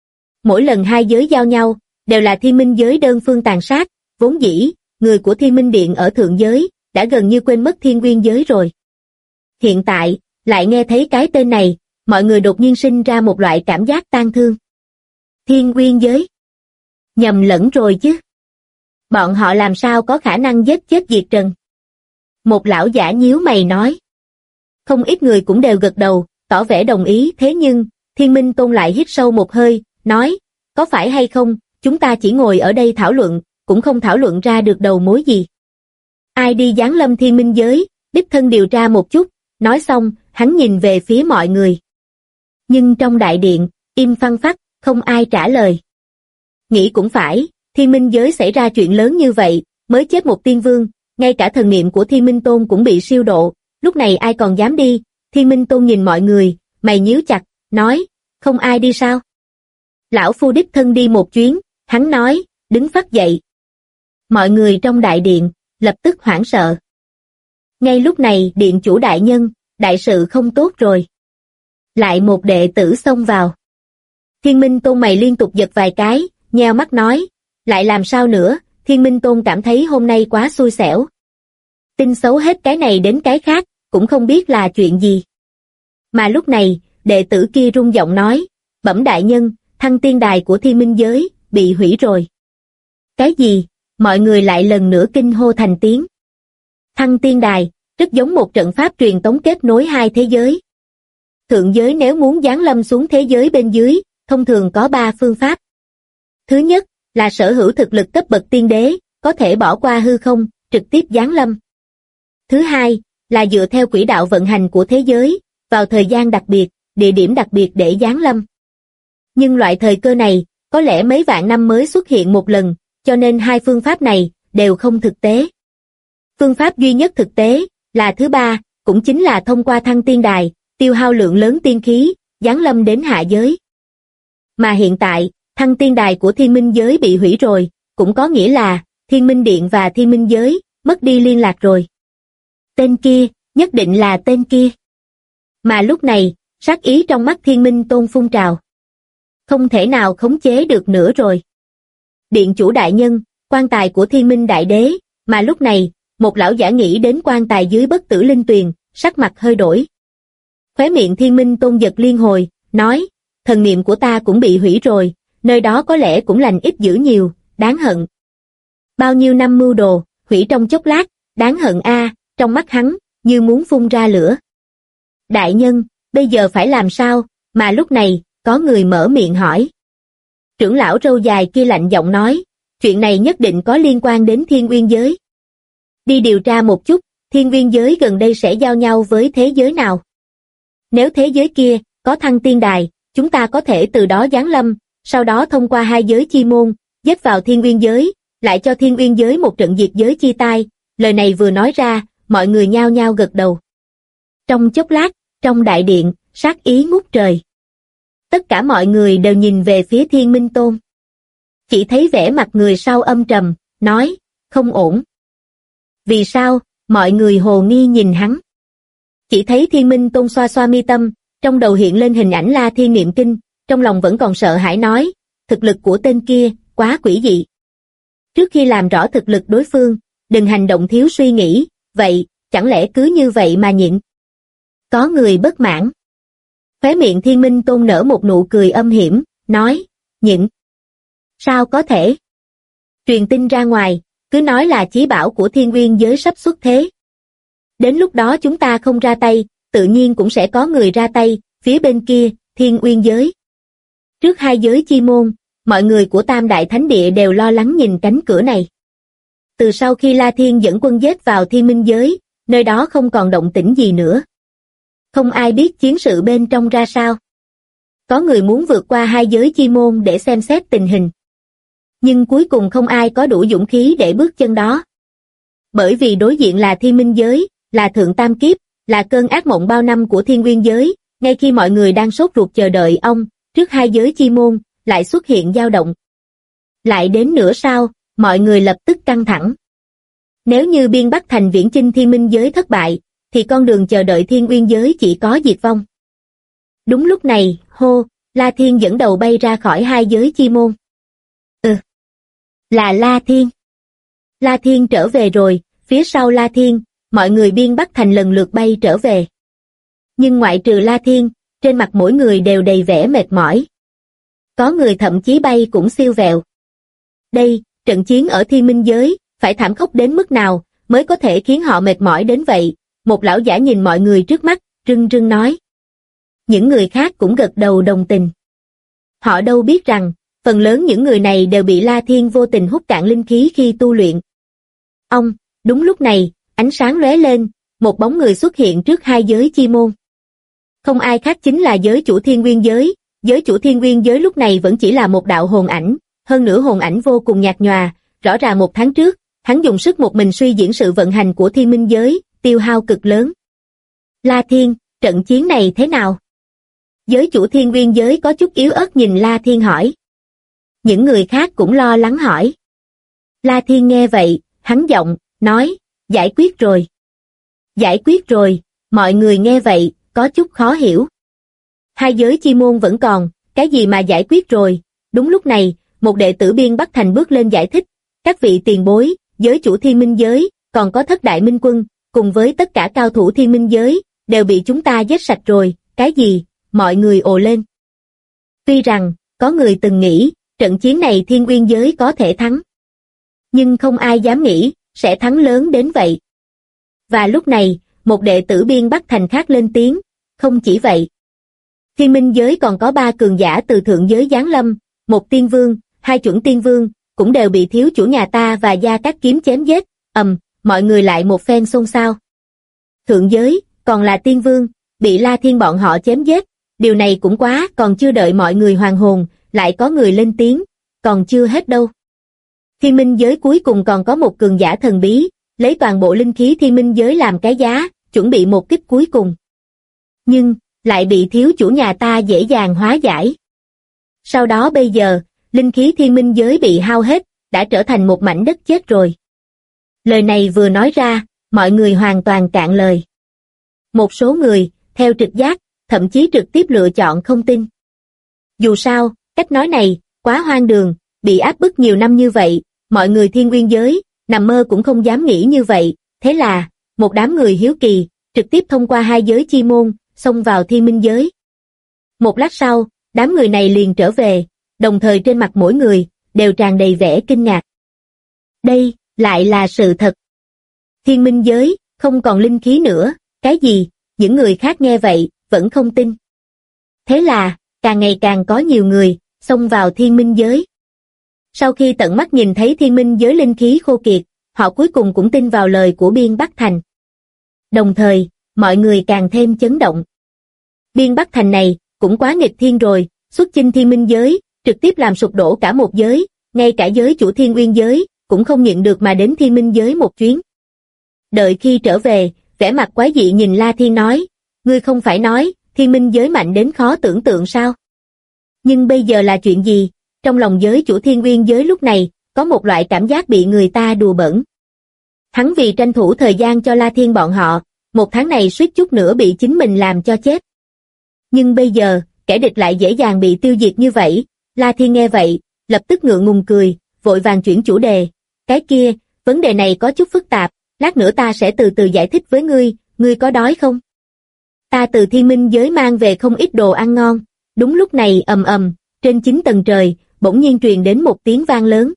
Speaker 2: Mỗi lần hai giới giao nhau, đều là Thiên Minh giới đơn phương tàn sát, vốn dĩ, người của Thiên Minh Điện ở thượng giới, đã gần như quên mất Thiên Uyên giới rồi. Hiện tại, lại nghe thấy cái tên này, mọi người đột nhiên sinh ra một loại cảm giác tang thương. Thiên Uyên giới. Nhầm lẫn rồi chứ. Bọn họ làm sao có khả năng giết chết Diệt Trần? Một lão giả nhíu mày nói. Không ít người cũng đều gật đầu, tỏ vẻ đồng ý, thế nhưng, Thiên Minh Tôn lại hít sâu một hơi, nói, có phải hay không, chúng ta chỉ ngồi ở đây thảo luận, cũng không thảo luận ra được đầu mối gì. Ai đi giáng lâm Thiên Minh giới, đích thân điều tra một chút, nói xong, hắn nhìn về phía mọi người. Nhưng trong đại điện, im phăng phắc, không ai trả lời. Nghĩ cũng phải, Thiên Minh giới xảy ra chuyện lớn như vậy, mới chết một tiên vương, ngay cả thần niệm của Thiên Minh Tôn cũng bị siêu độ, lúc này ai còn dám đi? Thiên Minh Tôn nhìn mọi người, mày nhíu chặt, nói, không ai đi sao? Lão phu đích thân đi một chuyến, hắn nói, đứng phắt dậy. Mọi người trong đại điện, lập tức hoảng sợ. Ngay lúc này điện chủ đại nhân, đại sự không tốt rồi. Lại một đệ tử xông vào. Thiên Minh Tôn mày liên tục giật vài cái, nheo mắt nói, lại làm sao nữa? Thiên Minh Tôn cảm thấy hôm nay quá xui xẻo. Tin xấu hết cái này đến cái khác, cũng không biết là chuyện gì. Mà lúc này, đệ tử kia rung giọng nói, bẩm đại nhân, thăng tiên đài của Thiên Minh giới, bị hủy rồi. Cái gì? Mọi người lại lần nữa kinh hô thành tiếng. Thăng tiên đài, rất giống một trận pháp truyền tống kết nối hai thế giới. Thượng giới nếu muốn giáng lâm xuống thế giới bên dưới, thông thường có 3 phương pháp. Thứ nhất, là sở hữu thực lực cấp bậc tiên đế, có thể bỏ qua hư không, trực tiếp giáng lâm. Thứ hai, là dựa theo quỹ đạo vận hành của thế giới, vào thời gian đặc biệt, địa điểm đặc biệt để giáng lâm. Nhưng loại thời cơ này, có lẽ mấy vạn năm mới xuất hiện một lần, cho nên hai phương pháp này, đều không thực tế. Phương pháp duy nhất thực tế, là thứ ba, cũng chính là thông qua thăng tiên đài, tiêu hao lượng lớn tiên khí, giáng lâm đến hạ giới. Mà hiện tại, thăng tiên đài của Thiên Minh giới bị hủy rồi, cũng có nghĩa là, Thiên Minh Điện và Thiên Minh giới, mất đi liên lạc rồi. Tên kia, nhất định là tên kia. Mà lúc này, sát ý trong mắt Thiên Minh Tôn phun trào. Không thể nào khống chế được nữa rồi. Điện chủ đại nhân, quan tài của Thiên Minh đại đế, mà lúc này, một lão giả nghĩ đến quan tài dưới bất tử linh tuyền, sắc mặt hơi đổi. Khóe miệng Thiên Minh Tôn giật liên hồi, nói, thần niệm của ta cũng bị hủy rồi, nơi đó có lẽ cũng lành ít dữ nhiều, đáng hận. Bao nhiêu năm mưu đồ, hủy trong chốc lát, đáng hận a, trong mắt hắn, như muốn phun ra lửa. Đại nhân, bây giờ phải làm sao, mà lúc này, có người mở miệng hỏi. Trưởng lão râu dài kia lạnh giọng nói, chuyện này nhất định có liên quan đến Thiên Uyên giới. Đi điều tra một chút, Thiên Uyên giới gần đây sẽ giao nhau với thế giới nào? Nếu thế giới kia, có thăng tiên đài, chúng ta có thể từ đó giáng lâm, sau đó thông qua hai giới chi môn, giết vào Thiên Uyên giới, lại cho Thiên Uyên giới một trận diệt giới chi tai. Lời này vừa nói ra, mọi người nhao nhao gật đầu. Trong chốc lát, trong đại điện, sát ý ngút trời. Tất cả mọi người đều nhìn về phía Thiên Minh Tôn. Chỉ thấy vẻ mặt người sau âm trầm, nói, không ổn. Vì sao? Mọi người hồ nghi nhìn hắn. Chỉ thấy Thiên Minh Tôn xoa xoa mi tâm, trong đầu hiện lên hình ảnh La Thiên niệm kinh, trong lòng vẫn còn sợ hãi nói, thực lực của tên kia, quá quỷ dị. Trước khi làm rõ thực lực đối phương, đừng hành động thiếu suy nghĩ, vậy, chẳng lẽ cứ như vậy mà nhịn? Có người bất mãn. Khóe miệng Thiên Minh Tôn nở một nụ cười âm hiểm, nói, nhịn. Sao có thể? Truyền tin ra ngoài, cứ nói là chí bảo của Thiên Nguyên giới sắp xuất thế. Đến lúc đó chúng ta không ra tay, tự nhiên cũng sẽ có người ra tay, phía bên kia, Thiên Nguyên giới. Trước hai giới chi môn, mọi người của Tam Đại Thánh Địa đều lo lắng nhìn cánh cửa này. Từ sau khi La Thiên dẫn quân giết vào Thiên Minh giới, nơi đó không còn động tĩnh gì nữa. Không ai biết chiến sự bên trong ra sao. Có người muốn vượt qua hai giới chi môn để xem xét tình hình. Nhưng cuối cùng không ai có đủ dũng khí để bước chân đó. Bởi vì đối diện là Thiên Minh giới, là Thượng Tam Kiếp, là cơn ác mộng bao năm của Thiên Nguyên giới, ngay khi mọi người đang sốt ruột chờ đợi ông, trước hai giới chi môn, lại xuất hiện dao động. Lại đến nửa sau, mọi người lập tức căng thẳng. Nếu như biên Bắc thành viễn chinh Thiên Minh giới thất bại, thì con đường chờ đợi Thiên Nguyên giới chỉ có diệt vong. Đúng lúc này, hô, La Thiên dẫn đầu bay ra khỏi hai giới chi môn. Là La Thiên. La Thiên trở về rồi, phía sau La Thiên, mọi người biên Bắc thành lần lượt bay trở về. Nhưng ngoại trừ La Thiên, trên mặt mỗi người đều đầy vẻ mệt mỏi. Có người thậm chí bay cũng siêu vẹo. Đây, trận chiến ở Thiên Minh giới, phải thảm khốc đến mức nào, mới có thể khiến họ mệt mỏi đến vậy, một lão giả nhìn mọi người trước mắt, rưng rưng nói. Những người khác cũng gật đầu đồng tình. Họ đâu biết rằng, phần lớn những người này đều bị La Thiên vô tình hút cạn linh khí khi tu luyện. Đúng lúc này, ánh sáng lóe lên, một bóng người xuất hiện trước hai giới chi môn. Không ai khác chính là giới chủ Thiên Nguyên giới chủ Thiên Nguyên giới lúc này vẫn chỉ là một đạo hồn ảnh, hơn nữa hồn ảnh vô cùng nhạt nhòa, rõ ràng một tháng trước, hắn dùng sức một mình suy diễn sự vận hành của Thiên Minh giới, tiêu hao cực lớn. La Thiên, trận chiến này thế nào? Giới chủ Thiên Nguyên giới có chút yếu ớt nhìn La Thiên hỏi. Những người khác cũng lo lắng hỏi. La Thiên nghe vậy, hắn giọng, nói, giải quyết rồi. Giải quyết rồi, mọi người nghe vậy, có chút khó hiểu. Hai giới chi môn vẫn còn, cái gì mà giải quyết rồi? Đúng lúc này, một đệ tử biên Bắc thành bước lên giải thích, các vị tiền bối, giới chủ Thiên Minh giới, còn có thất đại minh quân, cùng với tất cả cao thủ Thiên Minh giới, đều bị chúng ta giết sạch rồi, cái gì? Mọi người ồ lên. Tuy rằng, có người từng nghĩ, trận chiến này Thiên Nguyên giới có thể thắng. Nhưng không ai dám nghĩ, sẽ thắng lớn đến vậy. Và lúc này, một đệ tử biên Bắc thành khác lên tiếng, không chỉ vậy. Thiên Minh giới còn có 3 cường giả từ thượng giới giáng lâm, một tiên vương, 2 chuẩn tiên vương, cũng đều bị thiếu chủ nhà ta và Gia Cát Kiếm chém giết, mọi người lại một phen xôn xao. Thượng giới, còn là tiên vương, bị La Thiên bọn họ chém giết, điều này cũng quá, còn chưa đợi mọi người hoàn hồn, lại có người lên tiếng, còn chưa hết đâu. Thiên Minh giới cuối cùng còn có một cường giả thần bí, lấy toàn bộ linh khí Thiên Minh giới làm cái giá, chuẩn bị một kích cuối cùng. Nhưng, lại bị thiếu chủ nhà ta dễ dàng hóa giải. Sau đó bây giờ, linh khí Thiên Minh giới bị hao hết, đã trở thành một mảnh đất chết rồi. Lời này vừa nói ra, mọi người hoàn toàn cạn lời. Một số người, theo trực giác, thậm chí trực tiếp lựa chọn không tin. Dù sao, cách nói này, quá hoang đường, bị áp bức nhiều năm như vậy, mọi người Thiên Nguyên giới, nằm mơ cũng không dám nghĩ như vậy, thế là, một đám người hiếu kỳ, trực tiếp thông qua hai giới chi môn, xông vào Thiên Minh giới. Một lát sau, đám người này liền trở về, đồng thời trên mặt mỗi người, đều tràn đầy vẻ kinh ngạc. Đây, lại là sự thật. Thiên Minh giới, không còn linh khí nữa, cái gì? Những người khác nghe vậy, vẫn không tin. Thế là, càng ngày càng có nhiều người, xông vào Thiên Minh giới. Sau khi tận mắt nhìn thấy Thiên Minh giới linh khí khô kiệt, họ cuối cùng cũng tin vào lời của biên Bắc thành. Đồng thời, mọi người càng thêm chấn động. Biên Bắc thành này, cũng quá nghịch thiên rồi, xuất chinh Thiên Minh giới, trực tiếp làm sụp đổ cả một giới, ngay cả giới chủ Thiên Nguyên giới, cũng không nhịn được mà đến Thiên Minh giới một chuyến. Đợi khi trở về, vẻ mặt quái dị nhìn La Thiên nói, ngươi không phải nói, Thiên Minh giới mạnh đến khó tưởng tượng sao? Nhưng bây giờ là chuyện gì? Trong lòng giới chủ Thiên Nguyên giới lúc này, có một loại cảm giác bị người ta đùa bỡn. Hắn vì tranh thủ thời gian cho La Thiên bọn họ, một tháng này suýt chút nữa bị chính mình làm cho chết. Nhưng bây giờ, kẻ địch lại dễ dàng bị tiêu diệt như vậy. La Thiên nghe vậy, lập tức ngượng ngùng cười, vội vàng chuyển chủ đề. Cái kia, vấn đề này có chút phức tạp, lát nữa ta sẽ từ từ giải thích với ngươi có đói không? Ta từ Thiên Minh giới mang về không ít đồ ăn ngon. Đúng lúc này ầm ầm, trên 9 tầng trời, bỗng nhiên truyền đến một tiếng vang lớn.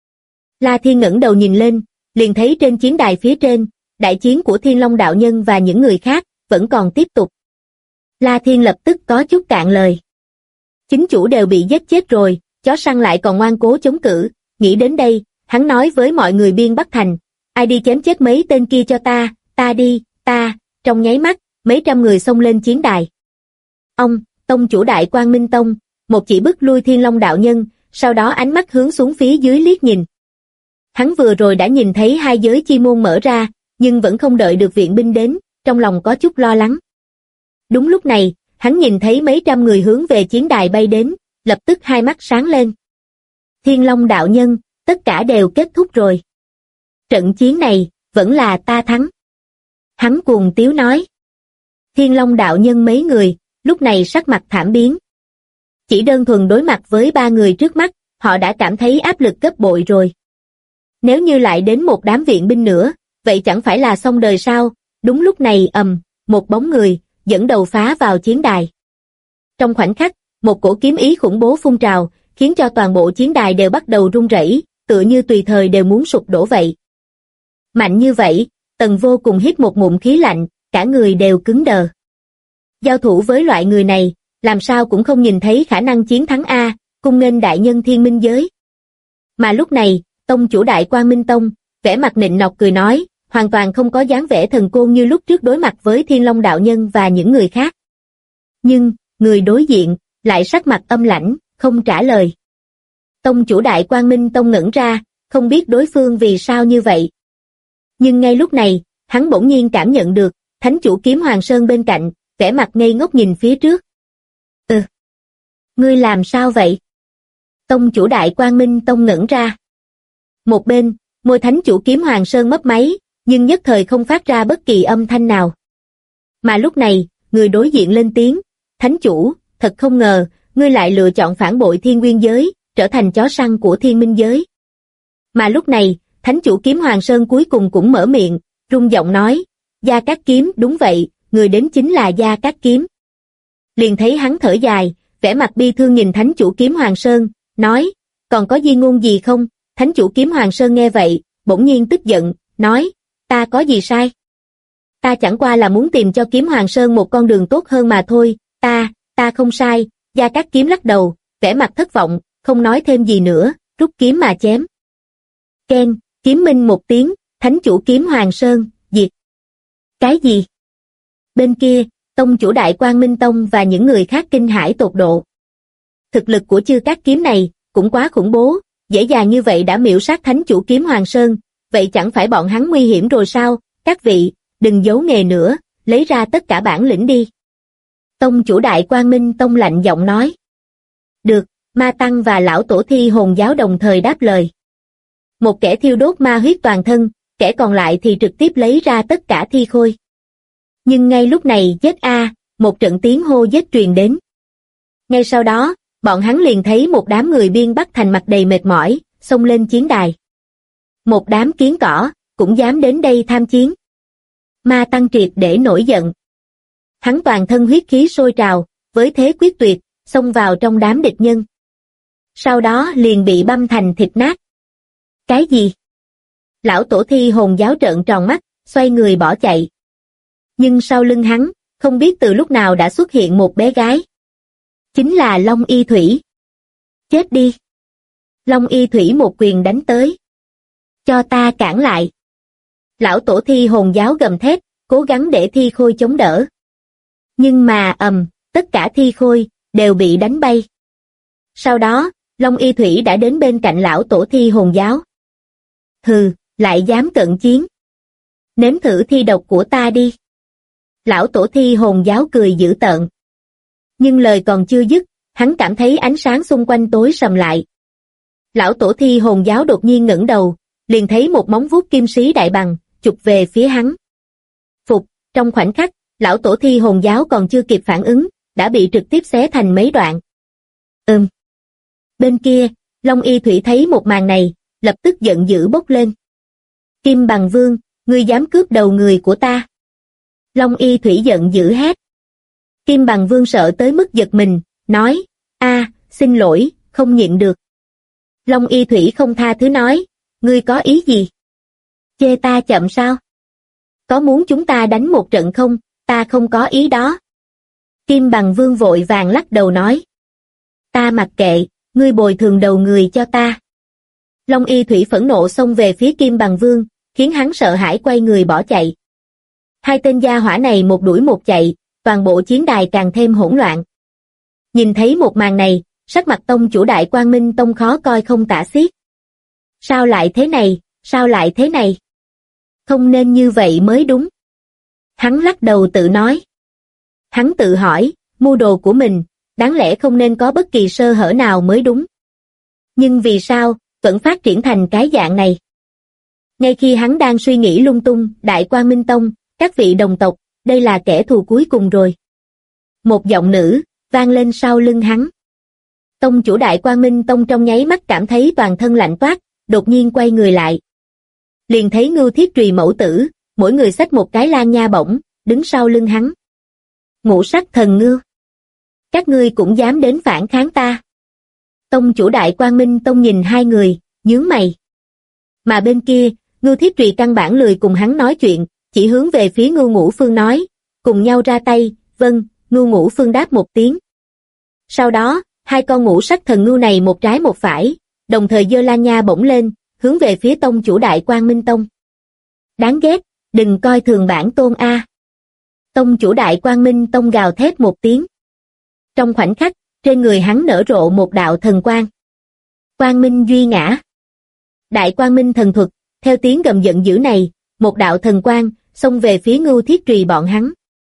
Speaker 2: La Thiên ngẩng đầu nhìn lên, liền thấy trên chiến đài phía trên, đại chiến của Thiên Long đạo nhân và những người khác, vẫn còn tiếp tục. La Thiên lập tức có chút cạn lời. Chính chủ đều bị giết chết rồi, chó săn lại còn ngoan cố chống cự, nghĩ đến đây, hắn nói với mọi người biên Bắc Thành, ai đi chém chết mấy tên kia cho ta đi, trong nháy mắt, mấy trăm người xông lên chiến đài. Ông, tông chủ Đại Quang Minh Tông, một chỉ bức lui Thiên Long đạo nhân, sau đó ánh mắt hướng xuống phía dưới liếc nhìn. Hắn vừa rồi đã nhìn thấy hai giới chi môn mở ra, nhưng vẫn không đợi được viện binh đến, trong lòng có chút lo lắng. Đúng lúc này, hắn nhìn thấy mấy trăm người hướng về chiến đài bay đến, lập tức hai mắt sáng lên. Thiên Long đạo nhân, tất cả đều kết thúc rồi. Trận chiến này, vẫn là ta thắng. Hắn cuồng tiếu nói. Thiên Long đạo nhân mấy người, lúc này sắc mặt thảm biến. Chỉ đơn thuần đối mặt với ba người trước mắt, họ đã cảm thấy áp lực gấp bội rồi. Nếu như lại đến một đám viện binh nữa, vậy chẳng phải là xong đời sao? Đúng lúc này một bóng người, dẫn đầu phá vào chiến đài. Trong khoảnh khắc, một cổ kiếm ý khủng bố phun trào, khiến cho toàn bộ chiến đài đều bắt đầu rung rẩy, tựa như tùy thời đều muốn sụp đổ vậy. Mạnh như vậy, Tần Vô cùng hít một ngụm khí lạnh, cả người đều cứng đờ. Giao thủ với loại người này, làm sao cũng không nhìn thấy khả năng chiến thắng a, cung nghênh đại nhân Thiên Minh giới. Mà lúc này, tông chủ Đại Quang Minh Tông, vẻ mặt nịnh nọt cười nói, hoàn toàn không có dáng vẻ thần côn như lúc trước đối mặt với Thiên Long đạo nhân và những người khác. Nhưng, người đối diện, lại sắc mặt âm lãnh, không trả lời. Tông chủ Đại Quang Minh Tông ngẩn ra, không biết đối phương vì sao như vậy. Nhưng ngay lúc này, hắn bỗng nhiên cảm nhận được, thánh chủ Kiếm Hoàng Sơn bên cạnh, vẻ mặt ngây ngốc nhìn phía trước. Ngươi làm sao vậy? Tông chủ Đại Quang Minh Tông ngẩn ra. Một bên, môi thánh chủ Kiếm Hoàng Sơn mấp máy, nhưng nhất thời không phát ra bất kỳ âm thanh nào. Mà lúc này, người đối diện lên tiếng, thánh chủ, thật không ngờ, ngươi lại lựa chọn phản bội Thiên Nguyên giới, trở thành chó săn của Thiên Minh giới. Mà lúc này, thánh chủ Kiếm Hoàng Sơn cuối cùng cũng mở miệng, rung giọng nói, Gia Cát Kiếm, đúng vậy, người đến chính là Gia Cát Kiếm. Liền thấy hắn thở dài, vẻ mặt bi thương nhìn thánh chủ Kiếm Hoàng Sơn, nói, còn có di ngôn gì không? Thánh chủ Kiếm Hoàng Sơn nghe vậy, bỗng nhiên tức giận, nói, ta có gì sai? Ta chẳng qua là muốn tìm cho Kiếm Hoàng Sơn một con đường tốt hơn mà thôi, ta không sai. Gia Cát Kiếm lắc đầu, vẻ mặt thất vọng, không nói thêm gì nữa, rút kiếm mà chém. Keng, kiếm minh một tiếng, thánh chủ Kiếm Hoàng Sơn, diệt. Cái gì? Bên kia, tông chủ Đại Quang Minh Tông và những người khác kinh hãi tột độ. Thực lực của Chư Cát Kiếm này, cũng quá khủng bố, dễ dàng như vậy đã miểu sát thánh chủ Kiếm Hoàng Sơn, vậy chẳng phải bọn hắn nguy hiểm rồi sao? Các vị, đừng giấu nghề nữa, lấy ra tất cả bản lĩnh đi. Tông chủ Đại Quang Minh Tông lạnh giọng nói. Được, Ma Tăng và lão tổ Thi Hồn giáo đồng thời đáp lời. Một kẻ thiêu đốt ma huyết toàn thân, kẻ còn lại thì trực tiếp lấy ra tất cả thi khôi. Nhưng ngay lúc này giết một trận tiếng hô giết truyền đến. Ngay sau đó, bọn hắn liền thấy một đám người biên Bắc Thành mặt đầy mệt mỏi, xông lên chiến đài. Một đám kiến cỏ, cũng dám đến đây tham chiến. Ma Tăng triệt để nổi giận. Hắn toàn thân huyết khí sôi trào, với thế quyết tuyệt, xông vào trong đám địch nhân. Sau đó liền bị băm thành thịt nát. Cái gì? Lão tổ Thi Hồn giáo trợn tròn mắt, xoay người bỏ chạy. Nhưng sau lưng hắn, không biết từ lúc nào đã xuất hiện một bé gái. Chính là Long Y Thủy. Chết đi! Long Y Thủy một quyền đánh tới. Cho ta cản lại. Lão tổ Thi Hồn giáo gầm thét, cố gắng để thi khôi chống đỡ. Nhưng mà tất cả thi khôi, đều bị đánh bay. Sau đó, Long Y Thủy đã đến bên cạnh lão tổ Thi Hồn giáo. Hừ, lại dám cận chiến. Nếm thử thi độc của ta đi. Lão tổ Thi Hồn giáo cười dữ tợn. Nhưng lời còn chưa dứt, hắn cảm thấy ánh sáng xung quanh tối sầm lại. Lão tổ thi hồn giáo đột nhiên ngẩng đầu, liền thấy một móng vuốt kim sĩ đại bằng, chụp về phía hắn. Phục, trong khoảnh khắc, lão tổ thi hồn giáo còn chưa kịp phản ứng, đã bị trực tiếp xé thành mấy đoạn. Bên kia, Long Y Thủy thấy một màn này, lập tức giận dữ bốc lên. Kim Bằng Vương, ngươi dám cướp đầu người của ta. Long Y Thủy giận dữ hét. Kim Bằng Vương sợ tới mức giật mình, nói, xin lỗi, không nhịn được. Long Y Thủy không tha thứ nói, ngươi có ý gì? Chê ta chậm sao? Có muốn chúng ta đánh một trận không? Ta không có ý đó. Kim Bằng Vương vội vàng lắc đầu nói. Ta mặc kệ, ngươi bồi thường đầu người cho ta. Long Y Thủy phẫn nộ xông về phía Kim Bằng Vương, khiến hắn sợ hãi quay người bỏ chạy. Hai tên gia hỏa này một đuổi một chạy, toàn bộ chiến đài càng thêm hỗn loạn. Nhìn thấy một màn này, sắc mặt tông chủ Đại Quang Minh Tông khó coi không tả xiết. Sao lại thế này, sao lại thế này? Không nên như vậy mới đúng. Hắn lắc đầu tự nói. Hắn tự hỏi, mưu đồ của mình, đáng lẽ không nên có bất kỳ sơ hở nào mới đúng. Nhưng vì sao, vẫn phát triển thành cái dạng này? Ngay khi hắn đang suy nghĩ lung tung, Đại Quang Minh Tông, các vị đồng tộc, đây là kẻ thù cuối cùng rồi. Một giọng nữ, vang lên sau lưng hắn. Tông chủ Đại Quang Minh Tông trong nháy mắt cảm thấy toàn thân lạnh toát, đột nhiên quay người lại. Liền thấy Ngưu Thiết Trùy mẫu tử, mỗi người xách một cái lan nha bổng, đứng sau lưng hắn. Ngũ sắc thần ngưu. Các ngươi cũng dám đến phản kháng ta. Tông chủ Đại Quang Minh Tông nhìn hai người, nhướng mày. Mà bên kia, Ngưu Thiết Trùy căn bản lười cùng hắn nói chuyện, chỉ hướng về phía Ngưu Ngũ Phương nói, cùng nhau ra tay, vâng, Ngưu Ngũ Phương đáp một tiếng. Sau đó, hai con ngũ sắc thần ngưu này một trái một phải, đồng thời giơ lan nha bổng lên, hướng về phía tông chủ Đại Quang Minh Tông. Đáng ghét, đừng coi thường bản tôn a. Tông chủ Đại Quang Minh Tông gào thét một tiếng. Trong khoảnh khắc, trên người hắn nở rộ một đạo thần quang. Quang Minh duy ngã. Đại Quang Minh thần thuật, theo tiếng gầm giận dữ này, một đạo thần quang xông về phía Ngưu Thiết Trùy bọn hắn.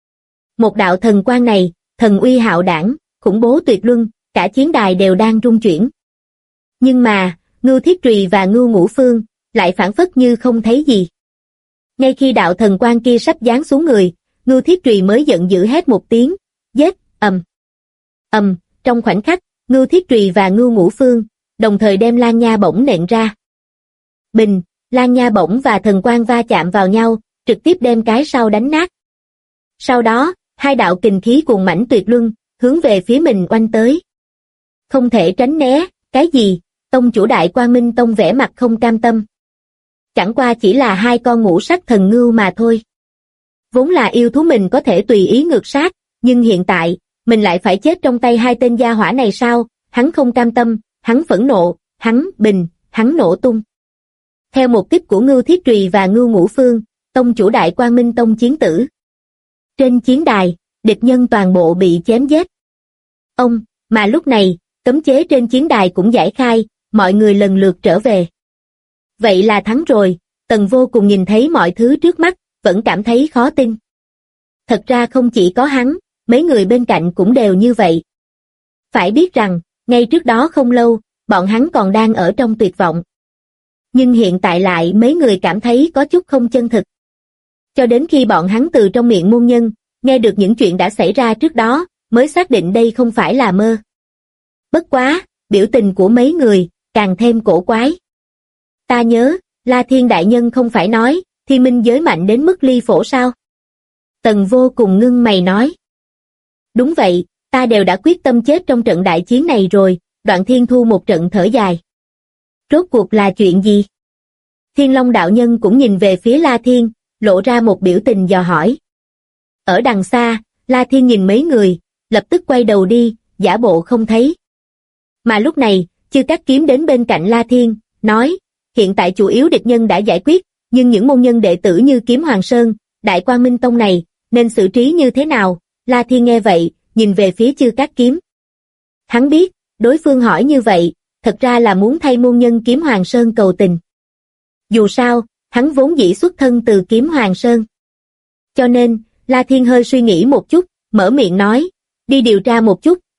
Speaker 2: Một đạo thần quang này, thần uy hạo đảng, khủng bố tuyệt luân, cả chiến đài đều đang rung chuyển. Nhưng mà, Ngưu Thiết Trùy và Ngưu Ngũ Phương lại phản phất như không thấy gì. Ngay khi đạo thần quang kia sắp giáng xuống người, Ngưu Thiết Trùy mới giận dữ hét một tiếng, giết, trong khoảnh khắc, Ngưu Thiết Trùy và Ngưu Ngũ Phương đồng thời đem lan nha bổng nện ra. Bình, lan nha bổng và thần quang va chạm vào nhau, trực tiếp đem cái sau đánh nát. Sau đó, hai đạo kình khí cuồng mãnh tuyệt luân, hướng về phía mình oanh tới. Không thể tránh né, cái gì? Tông chủ Đại Quang Minh Tông vẻ mặt không cam tâm. Chẳng qua chỉ là hai con ngũ sắc thần ngưu mà thôi. Vốn là yêu thú mình có thể tùy ý ngược sát, nhưng hiện tại, mình lại phải chết trong tay hai tên gia hỏa này sao? Hắn không cam tâm, hắn phẫn nộ, hắn nổ tung. Theo một kích của Ngưu Thiết Trùy và Ngưu Ngũ Phương, tông chủ Đại Quang Minh Tông chiến tử. Trên chiến đài, địch nhân toàn bộ bị chém giết. Mà lúc này, cấm chế trên chiến đài cũng giải khai, mọi người lần lượt trở về. Vậy là thắng rồi, Tần Vô Cùng nhìn thấy mọi thứ trước mắt, vẫn cảm thấy khó tin. Thật ra không chỉ có hắn, mấy người bên cạnh cũng đều như vậy. Phải biết rằng, ngay trước đó không lâu, bọn hắn còn đang ở trong tuyệt vọng. Nhưng hiện tại lại mấy người cảm thấy có chút không chân thực. Cho đến khi bọn hắn từ trong miệng môn nhân, nghe được những chuyện đã xảy ra trước đó, mới xác định đây không phải là mơ. Bất quá, biểu tình của mấy người, càng thêm cổ quái. Ta nhớ, La Thiên Đại Nhân không phải nói, Thiên Minh giới mạnh đến mức ly phổ sao? Tần Vô Cùng ngưng mày nói. Đúng vậy, ta đều đã quyết tâm chết trong trận đại chiến này rồi, Đoạn Thiên Thu một trận thở dài. Rốt cuộc là chuyện gì? Thiên Long đạo nhân cũng nhìn về phía La Thiên, lộ ra một biểu tình dò hỏi. Ở đằng xa, La Thiên nhìn mấy người, lập tức quay đầu đi, giả bộ không thấy. Mà lúc này, Chư Cát Kiếm đến bên cạnh La Thiên, nói, hiện tại chủ yếu địch nhân đã giải quyết, nhưng những môn nhân đệ tử như Kiếm Hoàng Sơn, Đại Quang Minh Tông này, nên xử trí như thế nào? La Thiên nghe vậy, nhìn về phía Chư Cát Kiếm. Hắn biết, đối phương hỏi như vậy, thật ra là muốn thay môn nhân Kiếm Hoàng Sơn cầu tình. Dù sao, hắn vốn dĩ xuất thân từ Kiếm Hoàng Sơn. Cho nên, La Thiên hơi suy nghĩ một chút, mở miệng nói, đi điều tra một chút,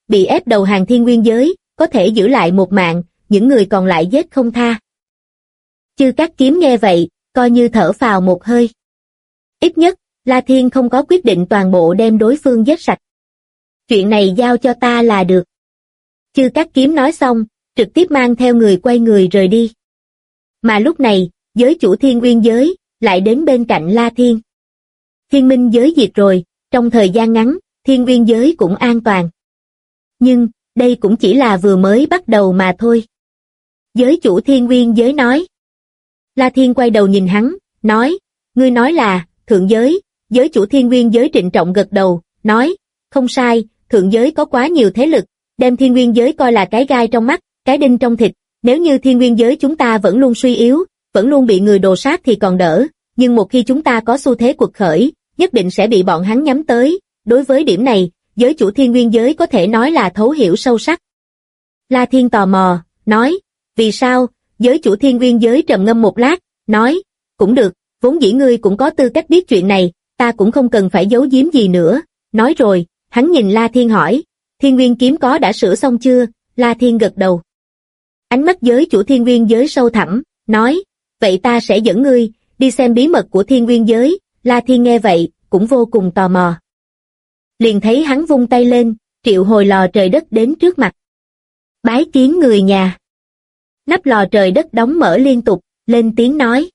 Speaker 2: bị ép đầu hàng thiên nguyên giới, có thể giữ lại một mạng, những người còn lại giết không tha. Chư Cát Kiếm nghe vậy, coi như thở phào một hơi. Ít nhất, La Thiên không có quyết định toàn bộ đem đối phương giết sạch. Chuyện này giao cho ta là được. Chư Cát Kiếm nói xong, trực tiếp mang theo người quay người rời đi. Mà lúc này, giới chủ thiên nguyên giới, lại đến bên cạnh La Thiên. Thiên minh giới diệt rồi, trong thời gian ngắn, thiên nguyên giới cũng an toàn. Nhưng, đây cũng chỉ là vừa mới bắt đầu mà thôi. Giới chủ thiên nguyên giới nói. La Thiên quay đầu nhìn hắn, nói, ngươi nói là, thượng giới, giới chủ thiên nguyên giới trịnh trọng gật đầu, nói, không sai, thượng giới có quá nhiều thế lực, đem thiên nguyên giới coi là cái gai trong mắt, cái đinh trong thịt, nếu như thiên nguyên giới chúng ta vẫn luôn suy yếu, vẫn luôn bị người đồ sát thì còn đỡ, nhưng một khi chúng ta có xu thế quật khởi, nhất định sẽ bị bọn hắn nhắm tới, đối với điểm này, giới chủ thiên nguyên giới có thể nói là thấu hiểu sâu sắc. La Thiên tò mò, nói, vì sao, giới chủ thiên nguyên giới trầm ngâm một lát, nói, cũng được, vốn dĩ ngươi cũng có tư cách biết chuyện này, ta cũng không cần phải giấu giếm gì nữa, nói rồi, hắn nhìn La Thiên hỏi, thiên nguyên kiếm có đã sửa xong chưa, La Thiên gật đầu. Ánh mắt giới chủ thiên nguyên giới sâu thẳm, nói, vậy ta sẽ dẫn ngươi, đi xem bí mật của thiên nguyên giới, La Thiên nghe vậy, cũng vô cùng tò mò. Liền thấy hắn vung tay lên, triệu hồi lò trời đất đến trước mặt. Bái kiến người nhà. Nắp lò trời đất đóng mở liên tục, lên tiếng nói.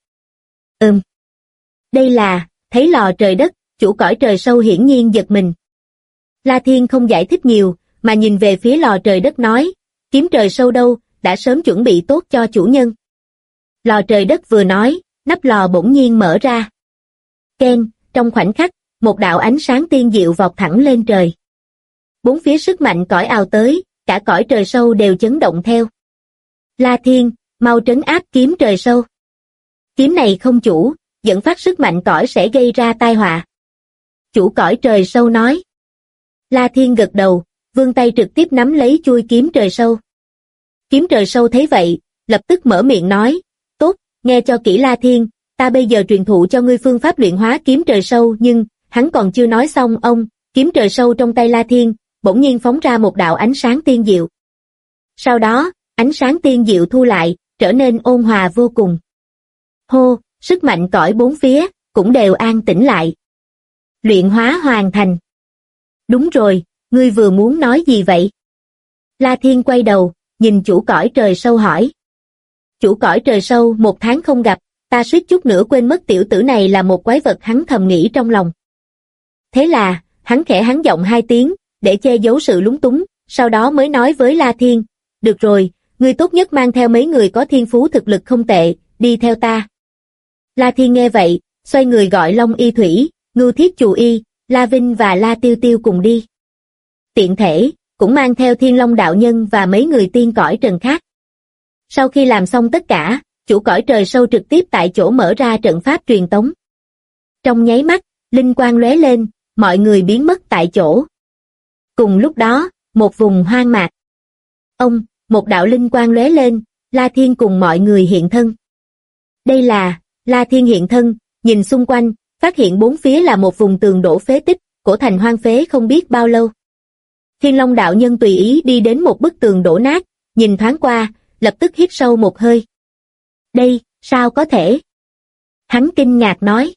Speaker 2: Đây là, thấy lò trời đất, chủ cõi trời sâu hiển nhiên giật mình. La Thiên không giải thích nhiều, mà nhìn về phía lò trời đất nói, kiếm trời sâu đâu, đã sớm chuẩn bị tốt cho chủ nhân. Lò trời đất vừa nói, nắp lò bỗng nhiên mở ra. Keng, trong khoảnh khắc, một đạo ánh sáng tiên diệu vọt thẳng lên trời. Bốn phía sức mạnh cõi ào tới, cả cõi trời sâu đều chấn động theo. La Thiên, mau trấn áp kiếm trời sâu. Kiếm này không chủ, dẫn phát sức mạnh cõi sẽ gây ra tai họa. Chủ cõi trời sâu nói. La Thiên gật đầu, vươn tay trực tiếp nắm lấy chuôi kiếm trời sâu. Kiếm trời sâu thấy vậy, lập tức mở miệng nói, tốt, nghe cho kỹ La Thiên, ta bây giờ truyền thụ cho ngươi phương pháp luyện hóa kiếm trời sâu nhưng, hắn còn chưa nói xong kiếm trời sâu trong tay La Thiên, bỗng nhiên phóng ra một đạo ánh sáng tiên diệu. Sau đó, ánh sáng tiên diệu thu lại, trở nên ôn hòa vô cùng. Hô, sức mạnh cõi bốn phía, cũng đều an tĩnh lại. Luyện hóa hoàn thành. Đúng rồi, ngươi vừa muốn nói gì vậy? La Thiên quay đầu, nhìn chủ cõi trời sâu hỏi. Chủ cõi trời sâu 1 tháng không gặp, ta suýt chút nữa quên mất tiểu tử này là một quái vật, hắn thầm nghĩ trong lòng. Thế là, hắn khẽ hắn giọng 2 tiếng, để che giấu sự lúng túng, sau đó mới nói với La Thiên, được rồi, ngươi tốt nhất mang theo mấy người có thiên phú thực lực không tệ, đi theo ta. La Thiên nghe vậy, xoay người gọi Long Y Thủy, Ngưu Thiết Chù Y, La Vinh và La Tiêu Tiêu cùng đi. Tiện thể, cũng mang theo Thiên Long đạo nhân và mấy người tiên cõi trần khác. Sau khi làm xong tất cả, chủ cõi trời sâu trực tiếp tại chỗ mở ra trận pháp truyền tống. Trong nháy mắt, linh quang lóe lên, mọi người biến mất tại chỗ. Cùng lúc đó, một vùng hoang mạc. Một đạo linh quang lóe lên, La Thiên cùng mọi người hiện thân. Đây là, La Thiên hiện thân, nhìn xung quanh, phát hiện bốn phía là một vùng tường đổ phế tích, cổ thành hoang phế không biết bao lâu. Thiên Long đạo nhân tùy ý đi đến một bức tường đổ nát, nhìn thoáng qua, lập tức hít sâu một hơi. Đây, sao có thể? Hắn kinh ngạc nói.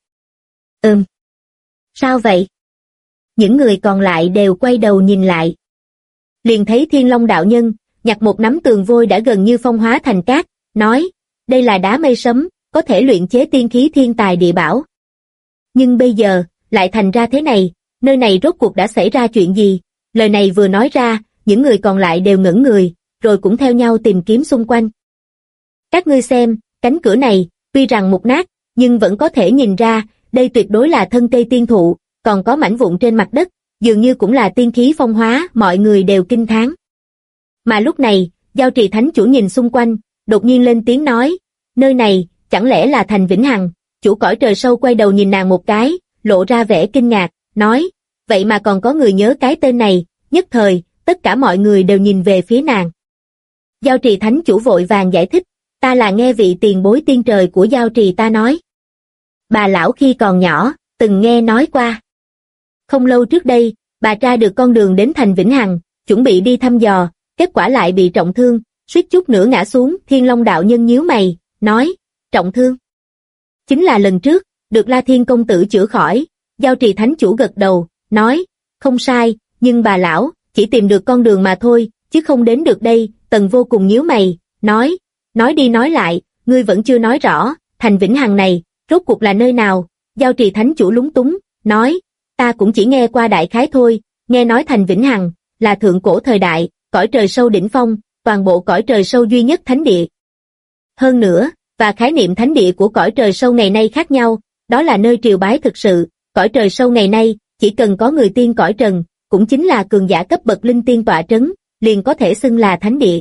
Speaker 2: Sao vậy? Những người còn lại đều quay đầu nhìn lại. Liền thấy Thiên Long đạo nhân, nhặt một nắm tường vôi đã gần như phong hóa thành cát, nói, đây là đá mây sấm, có thể luyện chế tiên khí thiên tài địa bảo. Nhưng bây giờ, lại thành ra thế này, nơi này rốt cuộc đã xảy ra chuyện gì? Lời này vừa nói ra, những người còn lại đều ngẩn người, rồi cũng theo nhau tìm kiếm xung quanh. Các ngươi xem, cánh cửa này, tuy rằng mục nát, nhưng vẫn có thể nhìn ra, đây tuyệt đối là thân cây tiên thụ, còn có mảnh vụn trên mặt đất, dường như cũng là tiên khí phong hóa, mọi người đều kinh thán. Mà lúc này, Giao Trì Thánh Chủ nhìn xung quanh, đột nhiên lên tiếng nói, nơi này, chẳng lẽ là thành Vĩnh Hằng? Chủ cõi trời sâu quay đầu nhìn nàng một cái, lộ ra vẻ kinh ngạc, nói, vậy mà còn có người nhớ cái tên này, nhất thời, tất cả mọi người đều nhìn về phía nàng. Giao Trì Thánh Chủ vội vàng giải thích, ta là nghe vị tiền bối tiên trời của Giao Trì ta nói. Bà lão khi còn nhỏ, từng nghe nói qua. Không lâu trước đây, bà tra được con đường đến thành Vĩnh Hằng, chuẩn bị đi thăm dò, kết quả lại bị trọng thương, suýt chút nữa ngã xuống. Thiên Long đạo nhân nhíu mày, nói, trọng thương. Chính là lần trước, được La Thiên công tử chữa khỏi. Giao Trì thánh chủ gật đầu, nói, không sai, nhưng bà lão, chỉ tìm được con đường mà thôi, chứ không đến được đây. Tần Vô cùng nhíu mày, nói đi nói lại, ngươi vẫn chưa nói rõ, thành Vĩnh Hằng này, rốt cuộc là nơi nào? Giao Trì thánh chủ lúng túng, nói, ta cũng chỉ nghe qua đại khái thôi, nghe nói thành Vĩnh Hằng, là thượng cổ thời đại, cõi trời sâu đỉnh phong, toàn bộ cõi trời sâu duy nhất thánh địa. Hơn nữa, và khái niệm thánh địa của cõi trời sâu ngày nay khác nhau, đó là nơi triều bái thực sự, cõi trời sâu ngày nay, chỉ cần có người tiên cõi trần, cũng chính là cường giả cấp bậc linh tiên tọa trấn, liền có thể xưng là thánh địa.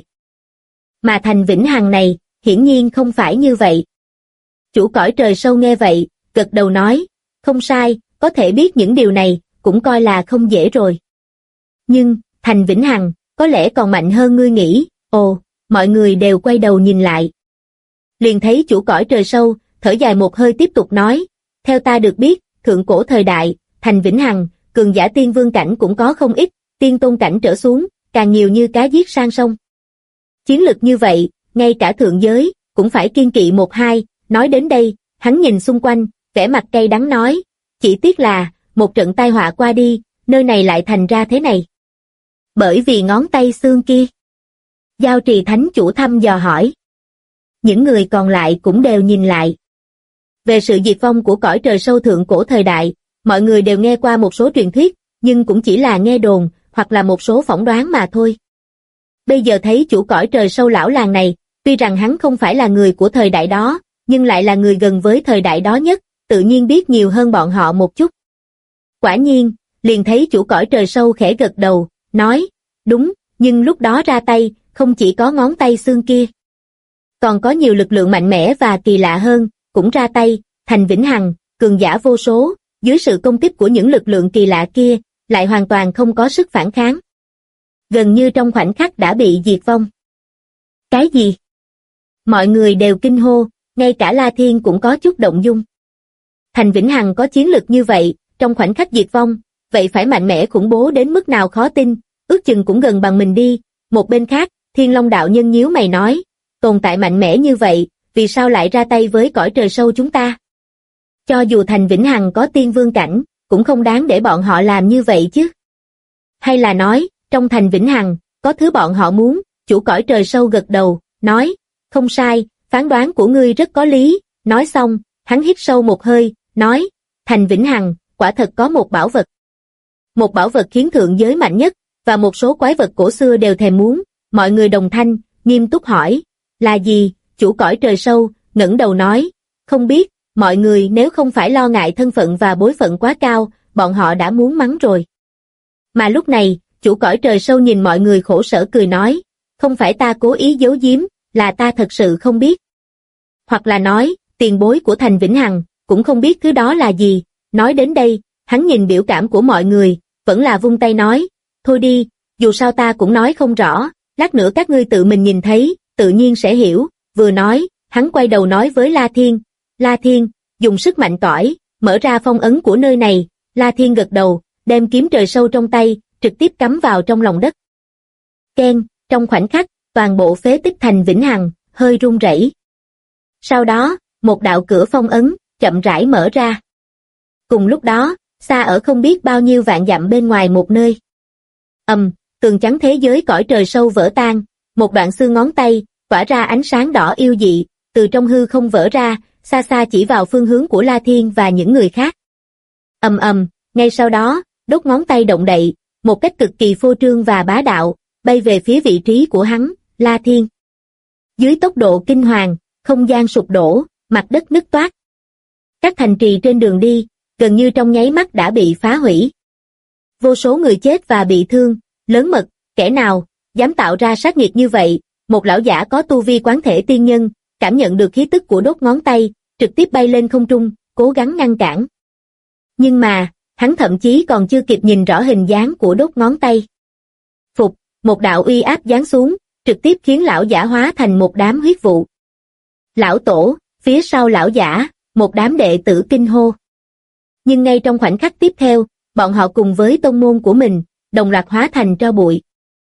Speaker 2: Mà thành Vĩnh Hằng này, hiển nhiên không phải như vậy. Chủ cõi trời sâu nghe vậy, gật đầu nói, không sai, có thể biết những điều này, cũng coi là không dễ rồi. Nhưng, thành Vĩnh Hằng, có lẽ còn mạnh hơn ngươi nghĩ. Ồ, mọi người đều quay đầu nhìn lại. Liền thấy chủ cõi trời sâu, thở dài một hơi tiếp tục nói, theo ta được biết, thượng cổ thời đại, thành Vĩnh Hằng, cường giả tiên vương cảnh cũng có không ít, tiên tôn cảnh trở xuống, càng nhiều như cá giết sang sông. Chiến lực như vậy, ngay cả thượng giới, cũng phải kiêng kỵ một hai. Nói đến đây, hắn nhìn xung quanh, vẻ mặt cay đắng nói, chỉ tiếc là, một trận tai họa qua đi, nơi này lại thành ra thế này. Bởi vì ngón tay xương kia. Giao Trì thánh chủ thăm dò hỏi. Những người còn lại cũng đều nhìn lại. Về sự diệt vong của cõi trời sâu thượng cổ thời đại, mọi người đều nghe qua một số truyền thuyết, nhưng cũng chỉ là nghe đồn, hoặc là một số phỏng đoán mà thôi. Bây giờ thấy chủ cõi trời sâu lão làng này, tuy rằng hắn không phải là người của thời đại đó, nhưng lại là người gần với thời đại đó nhất, tự nhiên biết nhiều hơn bọn họ một chút. Quả nhiên, liền thấy chủ cõi trời sâu khẽ gật đầu, nói, đúng, nhưng lúc đó ra tay, không chỉ có ngón tay xương kia. Còn có nhiều lực lượng mạnh mẽ và kỳ lạ hơn, cũng ra tay, thành Vĩnh Hằng, cường giả vô số, dưới sự công kích của những lực lượng kỳ lạ kia, lại hoàn toàn không có sức phản kháng. Gần như trong khoảnh khắc đã bị diệt vong. Cái gì? Mọi người đều kinh hô, ngay cả La Thiên cũng có chút động dung. Thành Vĩnh Hằng có chiến lực như vậy, trong khoảnh khắc diệt vong, vậy phải mạnh mẽ khủng bố đến mức nào khó tin, ước chừng cũng gần bằng mình đi. Một bên khác, Thiên Long đạo nhân nhíu mày nói, tồn tại mạnh mẽ như vậy, vì sao lại ra tay với cõi trời sâu chúng ta? Cho dù thành Vĩnh Hằng có tiên vương cảnh, cũng không đáng để bọn họ làm như vậy chứ. Hay là nói, trong thành Vĩnh Hằng, có thứ bọn họ muốn? Chủ cõi trời sâu gật đầu, nói, không sai, phán đoán của ngươi rất có lý. Nói xong, hắn hít sâu một hơi, nói, thành Vĩnh Hằng, quả thật có một bảo vật. Một bảo vật khiến thượng giới mạnh nhất, và một số quái vật cổ xưa đều thèm muốn. Mọi người đồng thanh, nghiêm túc hỏi, là gì? Chủ cõi trời sâu, ngẩng đầu nói, không biết. Mọi người nếu không phải lo ngại thân phận và bối phận quá cao, bọn họ đã muốn mắng rồi. Mà lúc này, chủ cõi trời sâu nhìn mọi người khổ sở cười nói, không phải ta cố ý giấu giếm, là ta thật sự không biết. Hoặc là nói, tiền bối của thành Vĩnh Hằng, cũng không biết thứ đó là gì. Nói đến đây, hắn nhìn biểu cảm của mọi người, vẫn là vung tay nói, thôi đi, dù sao ta cũng nói không rõ, lát nữa các ngươi tự mình nhìn thấy, tự nhiên sẽ hiểu. Vừa nói, hắn quay đầu nói với La Thiên, La Thiên, dùng sức mạnh tỏi, mở ra phong ấn của nơi này. La Thiên gật đầu, đem kiếm trời sâu trong tay, trực tiếp cắm vào trong lòng đất. Keng, trong khoảnh khắc, toàn bộ phế tích thành Vĩnh Hằng, hơi rung rẩy. Sau đó, một đạo cửa phong ấn, chậm rãi mở ra. Cùng lúc đó, xa ở không biết bao nhiêu vạn dặm bên ngoài một nơi. Tường chắn thế giới cõi trời sâu vỡ tan, một đoạn xương ngón tay, tỏa ra ánh sáng đỏ yêu dị, từ trong hư không vỡ ra, xa xa chỉ vào phương hướng của La Thiên và những người khác. Ngay sau đó, đốt ngón tay động đậy, một cách cực kỳ phô trương và bá đạo, bay về phía vị trí của hắn, La Thiên. Dưới tốc độ kinh hoàng, không gian sụp đổ, mặt đất nứt toác. Các thành trì trên đường đi, gần như trong nháy mắt đã bị phá hủy. Vô số người chết và bị thương, lớn mật, kẻ nào dám tạo ra sát nghiệt như vậy? Một lão giả có tu vi quán thể tiên nhân, cảm nhận được khí tức của đốt ngón tay, trực tiếp bay lên không trung, cố gắng ngăn cản. Nhưng mà, hắn thậm chí còn chưa kịp nhìn rõ hình dáng của đốt ngón tay. Phục, một đạo uy áp giáng xuống, trực tiếp khiến lão giả hóa thành một đám huyết vụ. Lão tổ, phía sau lão giả, một đám đệ tử kinh hô. Nhưng ngay trong khoảnh khắc tiếp theo, bọn họ cùng với tông môn của mình, đồng loạt hóa thành tro bụi.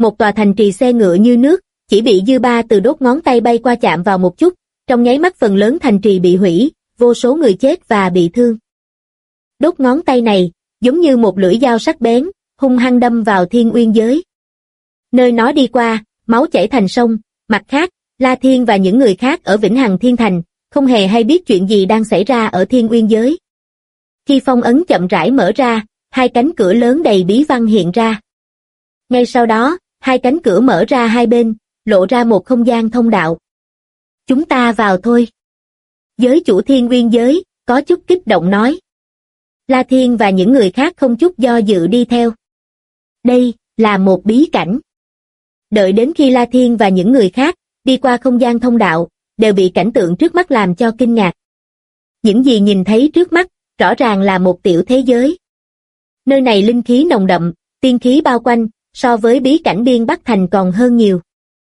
Speaker 2: Một tòa thành trì xe ngựa như nước, chỉ bị dư ba từ đốt ngón tay bay qua chạm vào một chút, trong nháy mắt phần lớn thành trì bị hủy, vô số người chết và bị thương. Đốt ngón tay này, giống như một lưỡi dao sắc bén, hung hăng đâm vào Thiên Uyên giới. Nơi nó đi qua, máu chảy thành sông, mặt khác, La Thiên và những người khác ở Vĩnh Hằng Thiên Thành, không hề hay biết chuyện gì đang xảy ra ở Thiên Uyên giới. Khi phong ấn chậm rãi mở ra, hai cánh cửa lớn đầy bí văn hiện ra. Ngay sau đó, hai cánh cửa mở ra hai bên, lộ ra một không gian thông đạo. Chúng ta vào thôi. Giới chủ Thiên Uyên giới, có chút kích động nói. La Thiên và những người khác không chút do dự đi theo. Đây, là một bí cảnh. Đợi đến khi La Thiên và những người khác, đi qua không gian thông đạo, đều bị cảnh tượng trước mắt làm cho kinh ngạc. Những gì nhìn thấy trước mắt, rõ ràng là một tiểu thế giới. Nơi này linh khí nồng đậm, tiên khí bao quanh, so với bí cảnh Biên Bắc Thành còn hơn nhiều.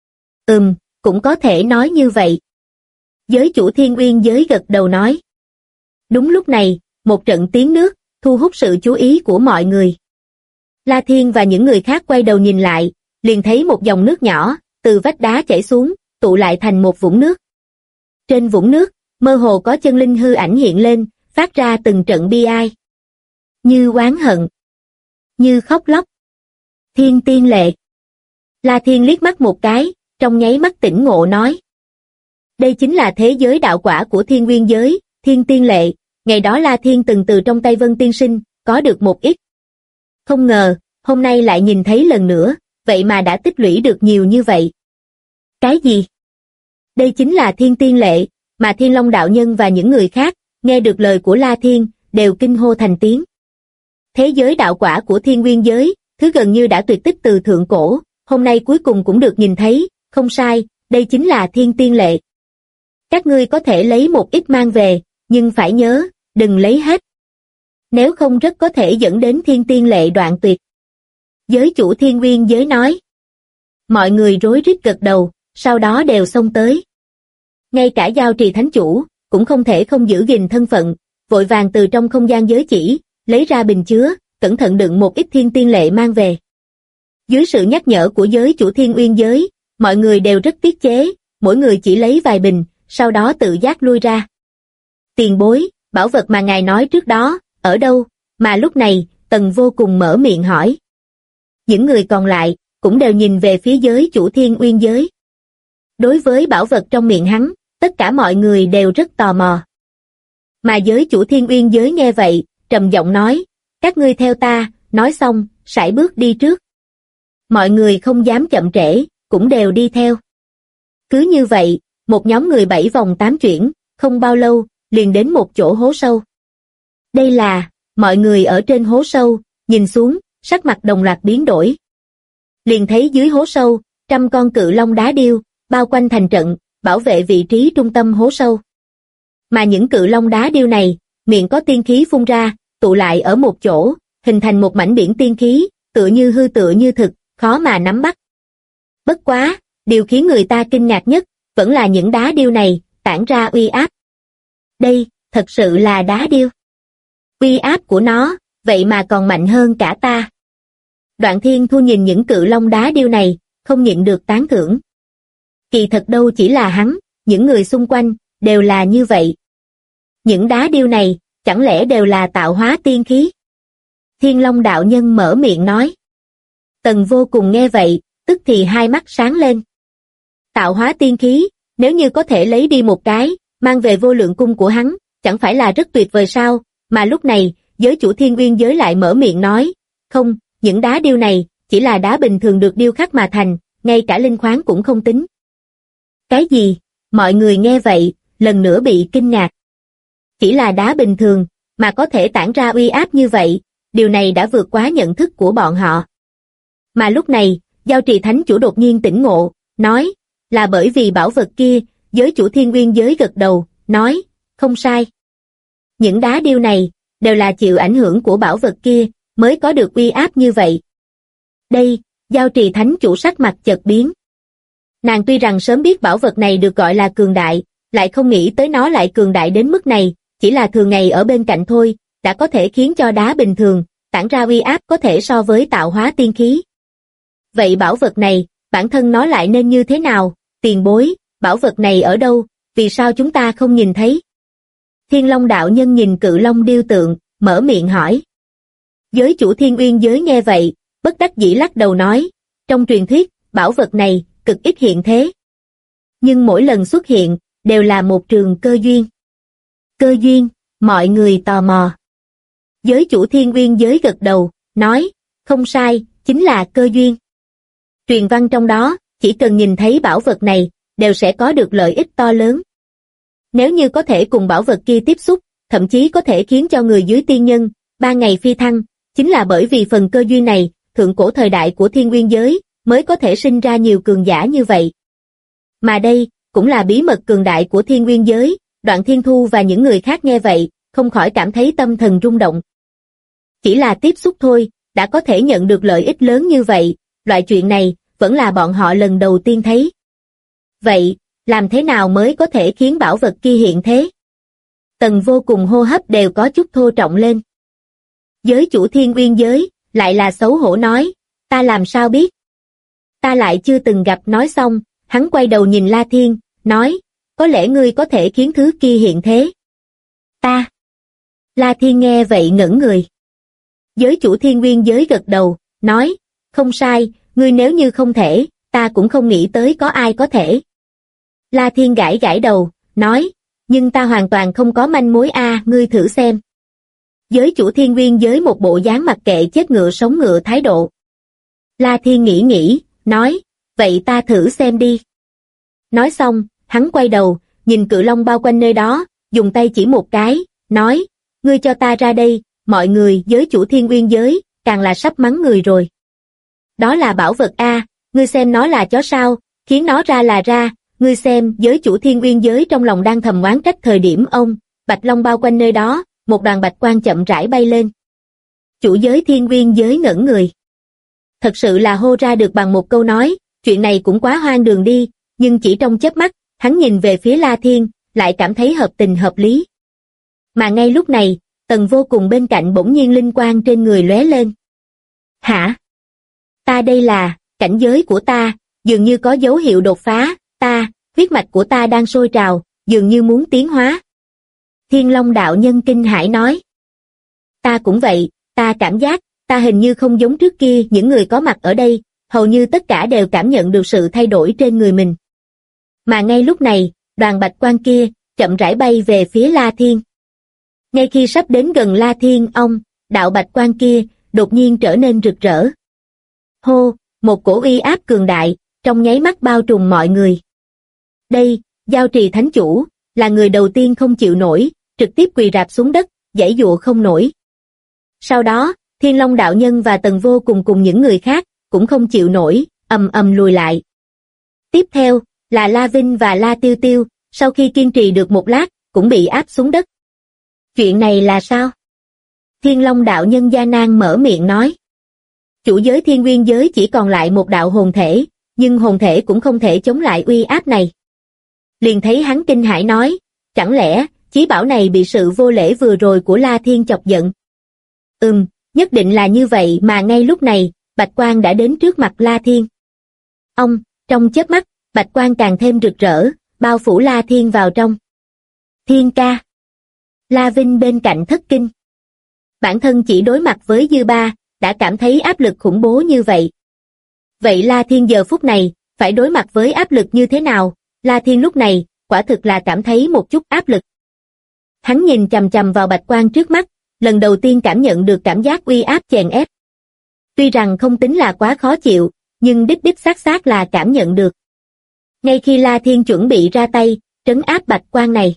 Speaker 2: Cũng có thể nói như vậy. Giới chủ Thiên Uyên giới gật đầu nói. Đúng lúc này, một trận tiếng nước, thu hút sự chú ý của mọi người. La Thiên và những người khác quay đầu nhìn lại, liền thấy một dòng nước nhỏ, từ vách đá chảy xuống, tụ lại thành một vũng nước. Trên vũng nước, mơ hồ có chân linh hư ảnh hiện lên, phát ra từng trận bi ai. Như oán hận, như khóc lóc. Thiên tiên lệ. La Thiên liếc mắt một cái, trong nháy mắt tỉnh ngộ nói. Đây chính là thế giới đạo quả của Thiên Nguyên giới, Thiên tiên lệ, ngày đó La Thiên từng từ trong tay Vân Tiên Sinh, có được một ít. Không ngờ, hôm nay lại nhìn thấy lần nữa, vậy mà đã tích lũy được nhiều như vậy. Cái gì? Đây chính là Thiên tiên lệ, mà Thiên Long đạo nhân và những người khác, nghe được lời của La Thiên, đều kinh hô thành tiếng. Thế giới đạo quả của Thiên Nguyên giới, thứ gần như đã tuyệt tích từ thượng cổ, hôm nay cuối cùng cũng được nhìn thấy, không sai, đây chính là Thiên tiên lệ. Các ngươi có thể lấy một ít mang về, nhưng phải nhớ, đừng lấy hết. Nếu không rất có thể dẫn đến Thiên tiên lệ đoạn tuyệt. Giới chủ Thiên Nguyên giới nói. Mọi người rối rít gật đầu, sau đó đều xông tới. Ngay cả Giao Trì Thánh Chủ, cũng không thể không giữ gìn thân phận, vội vàng từ trong không gian giới chỉ, lấy ra bình chứa, cẩn thận đựng một ít thiên tiên lệ mang về. Dưới sự nhắc nhở của giới chủ Thiên Uyên giới, mọi người đều rất tiết chế, mỗi người chỉ lấy vài bình, sau đó tự giác lui ra. Tiền bối, bảo vật mà ngài nói trước đó, ở đâu, mà lúc này, Tần Vô Cùng mở miệng hỏi. Những người còn lại, cũng đều nhìn về phía giới chủ Thiên Uyên giới. Đối với bảo vật trong miệng hắn, tất cả mọi người đều rất tò mò. Mà giới chủ Thiên Uyên giới nghe vậy, trầm giọng nói, các ngươi theo ta, nói xong, sải bước đi trước. Mọi người không dám chậm trễ, cũng đều đi theo. Cứ như vậy, một nhóm người 7 vòng 8 chuyển, không bao lâu, liền đến một chỗ hố sâu. Đây là, mọi người ở trên hố sâu, nhìn xuống, sắc mặt đồng loạt biến đổi. Liền thấy dưới hố sâu, 100 con cự long đá điêu, bao quanh thành trận, bảo vệ vị trí trung tâm hố sâu. Mà những cự long đá điêu này, miệng có tiên khí phun ra, tụ lại ở một chỗ, hình thành một mảnh biển tiên khí, tựa như hư tựa như thực, khó mà nắm bắt. Bất quá, điều khiến người ta kinh ngạc nhất, vẫn là những đá điêu này, tản ra uy áp. Đây, thật sự là đá điêu. Uy áp của nó, vậy mà còn mạnh hơn cả ta. Đoạn Thiên Thu nhìn những cự long đá điêu này, không nhịn được tán thưởng. Kỳ thật đâu chỉ là hắn, những người xung quanh, đều là như vậy. Những đá điêu này, chẳng lẽ đều là tạo hóa tiên khí? Thiên Long đạo nhân mở miệng nói. Tần Vô Cùng nghe vậy, tức thì hai mắt sáng lên. Tạo hóa tiên khí, nếu như có thể lấy đi một cái, mang về Vô Lượng cung của hắn, chẳng phải là rất tuyệt vời sao? Mà lúc này, giới chủ Thiên Uyên giới lại mở miệng nói, không, những đá điêu này, chỉ là đá bình thường được điêu khắc mà thành, ngay cả linh khoáng cũng không tính. Cái gì? Mọi người nghe vậy, lần nữa bị kinh ngạc. Chỉ là đá bình thường, mà có thể tản ra uy áp như vậy, điều này đã vượt quá nhận thức của bọn họ. Mà lúc này, Giao Trì Thánh Chủ đột nhiên tỉnh ngộ, nói, là bởi vì bảo vật kia, giới chủ Thiên Uyên giới gật đầu, nói, không sai. Những đá điêu này, đều là chịu ảnh hưởng của bảo vật kia, mới có được uy áp như vậy. Đây, Giao Trì Thánh Chủ sắc mặt chợt biến. Nàng tuy rằng sớm biết bảo vật này được gọi là cường đại, lại không nghĩ tới nó lại cường đại đến mức này, chỉ là thường ngày ở bên cạnh thôi, đã có thể khiến cho đá bình thường, tản ra uy áp có thể so với tạo hóa tiên khí. Vậy bảo vật này, bản thân nó lại nên như thế nào? Tiền bối, bảo vật này ở đâu, vì sao chúng ta không nhìn thấy? Thiên Long đạo nhân nhìn Cự Long điêu tượng, mở miệng hỏi. Giới chủ Thiên Uyên giới nghe vậy, bất đắc dĩ lắc đầu nói, trong truyền thuyết, bảo vật này, cực ít hiện thế. Nhưng mỗi lần xuất hiện, đều là một trường cơ duyên. Cơ duyên, mọi người tò mò. Giới chủ Thiên Uyên giới gật đầu, nói, không sai, chính là cơ duyên. Truyền văn trong đó, chỉ cần nhìn thấy bảo vật này, đều sẽ có được lợi ích to lớn. Nếu như có thể cùng bảo vật kia tiếp xúc, thậm chí có thể khiến cho người dưới tiên nhân, 3 ngày phi thăng, chính là bởi vì phần cơ duyên này, thượng cổ thời đại của Thiên Nguyên giới, mới có thể sinh ra nhiều cường giả như vậy. Mà đây, cũng là bí mật cường đại của Thiên Nguyên giới, Đoạn Thiên Thu và những người khác nghe vậy, không khỏi cảm thấy tâm thần rung động. Chỉ là tiếp xúc thôi, đã có thể nhận được lợi ích lớn như vậy, loại chuyện này, vẫn là bọn họ lần đầu tiên thấy. Vậy, làm thế nào mới có thể khiến bảo vật kia hiện thế? Tần Vô Cùng hô hấp đều có chút thô trọng lên. Giới chủ Thiên Uyên giới, lại là xấu hổ nói, ta làm sao biết? Ta lại chưa từng gặp. Nói xong, hắn quay đầu nhìn La Thiên, nói, có lẽ ngươi có thể khiến thứ kia hiện thế. Ta. La Thiên nghe vậy ngẩn người. Giới chủ Thiên Uyên giới gật đầu, nói, không sai, ngươi nếu như không thể, ta cũng không nghĩ tới có ai có thể. La Thiên gãi gãi đầu, nói, nhưng ta hoàn toàn không có manh mối ngươi thử xem. Giới chủ Thiên Uyên giới một bộ dáng mặc kệ chết ngựa sống ngựa thái độ. La Thiên nghĩ, nói, vậy ta thử xem đi. Nói xong, hắn quay đầu, nhìn Cự Long bao quanh nơi đó, dùng tay chỉ một cái, nói, ngươi cho ta ra đây, mọi người. Giới chủ Thiên Uyên giới, càng là sắp mắng người rồi. Đó là bảo vật ngươi xem nó là chó sao, khiến nó ra là ra. Ngươi xem, giới chủ Thiên Uyên giới trong lòng đang thầm oán trách thời điểm Bạch Long bao quanh nơi đó, một đoàn bạch quang chậm rãi bay lên. Chủ giới Thiên Uyên giới ngẩn người. Thật sự là hô ra được bằng một câu nói, chuyện này cũng quá hoang đường đi, nhưng chỉ trong chớp mắt, hắn nhìn về phía La Thiên, lại cảm thấy hợp tình hợp lý. Mà ngay lúc này, Tần Vô Cùng bên cạnh bỗng nhiên linh quang trên người lóe lên. Hả? Ta đây là, cảnh giới của ta, dường như có dấu hiệu đột phá, huyết mạch của ta đang sôi trào, dường như muốn tiến hóa. Thiên Long đạo nhân kinh hãi nói. Ta cũng vậy, ta cảm giác, ta hình như không giống trước kia. Những người có mặt ở đây, hầu như tất cả đều cảm nhận được sự thay đổi trên người mình. Mà ngay lúc này, đoàn bạch quang kia, chậm rãi bay về phía La Thiên. Ngay khi sắp đến gần La Thiên, đạo bạch quang kia, đột nhiên trở nên rực rỡ. Hô, một cổ uy áp cường đại, trong nháy mắt bao trùm mọi người. Đây, Giao Trì Thánh Chủ, là người đầu tiên không chịu nổi, trực tiếp quỳ rạp xuống đất, giãy giụa không nổi. Sau đó, Thiên Long đạo nhân và Tần Vô Cùng cùng những người khác, cũng không chịu nổi, ầm ầm lùi lại. Tiếp theo, là La Vinh và La Tiêu Tiêu, sau khi kiên trì được một lát, cũng bị áp xuống đất. Chuyện này là sao? Thiên Long đạo nhân gian nan mở miệng nói. Chủ giới Thiên Nguyên giới chỉ còn lại một đạo hồn thể, nhưng hồn thể cũng không thể chống lại uy áp này. Liền thấy hắn kinh hãi nói, chẳng lẽ, chí bảo này bị sự vô lễ vừa rồi của La Thiên chọc giận? Nhất định là như vậy. Mà ngay lúc này, bạch quang đã đến trước mặt La Thiên. Trong chớp mắt, bạch quang càng thêm rực rỡ, bao phủ La Thiên vào trong. Thiên ca. La Vinh bên cạnh thất kinh. Bản thân chỉ đối mặt với dư ba, đã cảm thấy áp lực khủng bố như vậy. Vậy La Thiên giờ phút này, phải đối mặt với áp lực như thế nào? La Thiên lúc này, quả thực là cảm thấy một chút áp lực. Hắn nhìn chằm chằm vào bạch quang trước mắt, lần đầu tiên cảm nhận được cảm giác uy áp chèn ép. Tuy rằng không tính là quá khó chịu, nhưng đích xác là cảm nhận được. Ngay khi La Thiên chuẩn bị ra tay, trấn áp bạch quang này.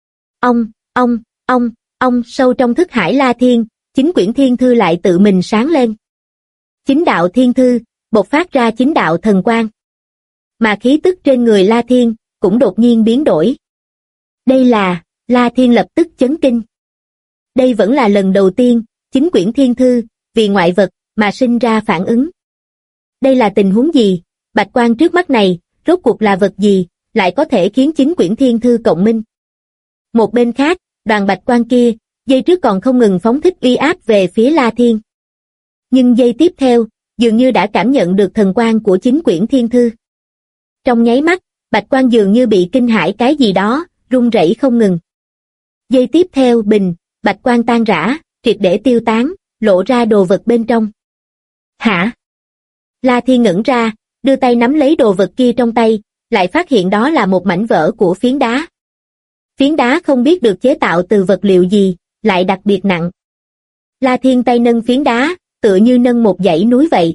Speaker 2: Sâu trong thức hải La Thiên, chính quyển thiên thư lại tự mình sáng lên. Chính đạo thiên thư, bộc phát ra chính đạo thần quang. Mà khí tức trên người La Thiên, cũng đột nhiên biến đổi. Đây là, La Thiên lập tức chấn kinh. Đây vẫn là lần đầu tiên, chính quyển thiên thư, vì ngoại vật, mà sinh ra phản ứng. Đây là tình huống gì? Bạch quang trước mắt này, rốt cuộc là vật gì, lại có thể khiến chính quyển thiên thư cộng minh? Một bên khác, đoàn bạch quang kia, giây trước còn không ngừng phóng thích uy áp về phía La Thiên. Nhưng giây tiếp theo, dường như đã cảm nhận được thần quang của chính quyển thiên thư. Trong nháy mắt, bạch quan dường như bị kinh hãi cái gì đó, run rẩy không ngừng. Giây tiếp theo bạch quan tan rã, triệt để tiêu tán, lộ ra đồ vật bên trong. Hả? La Thiên ngẩn ra, đưa tay nắm lấy đồ vật kia trong tay, lại phát hiện đó là một mảnh vỡ của phiến đá. Phiến đá không biết được chế tạo từ vật liệu gì, lại đặc biệt nặng. La Thiên tay nâng phiến đá, tựa như nâng một dãy núi vậy.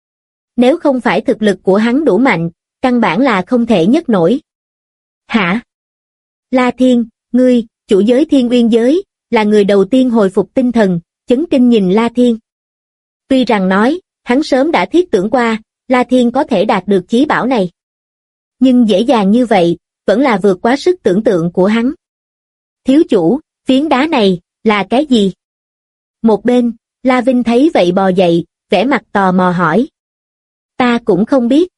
Speaker 2: Nếu không phải thực lực của hắn đủ mạnh, căn bản là không thể nhấc nổi. Hả? La Thiên, ngươi, chủ giới Thiên Uyên giới, là người đầu tiên hồi phục tinh thần, chấn kinh nhìn La Thiên. Tuy rằng nói, hắn sớm đã thiết tưởng qua, La Thiên có thể đạt được chí bảo này. Nhưng dễ dàng như vậy, vẫn là vượt quá sức tưởng tượng của hắn. Thiếu chủ, phiến đá này, là cái gì? Một bên, La Vinh thấy vậy bò dậy, vẻ mặt tò mò hỏi. Ta cũng không biết.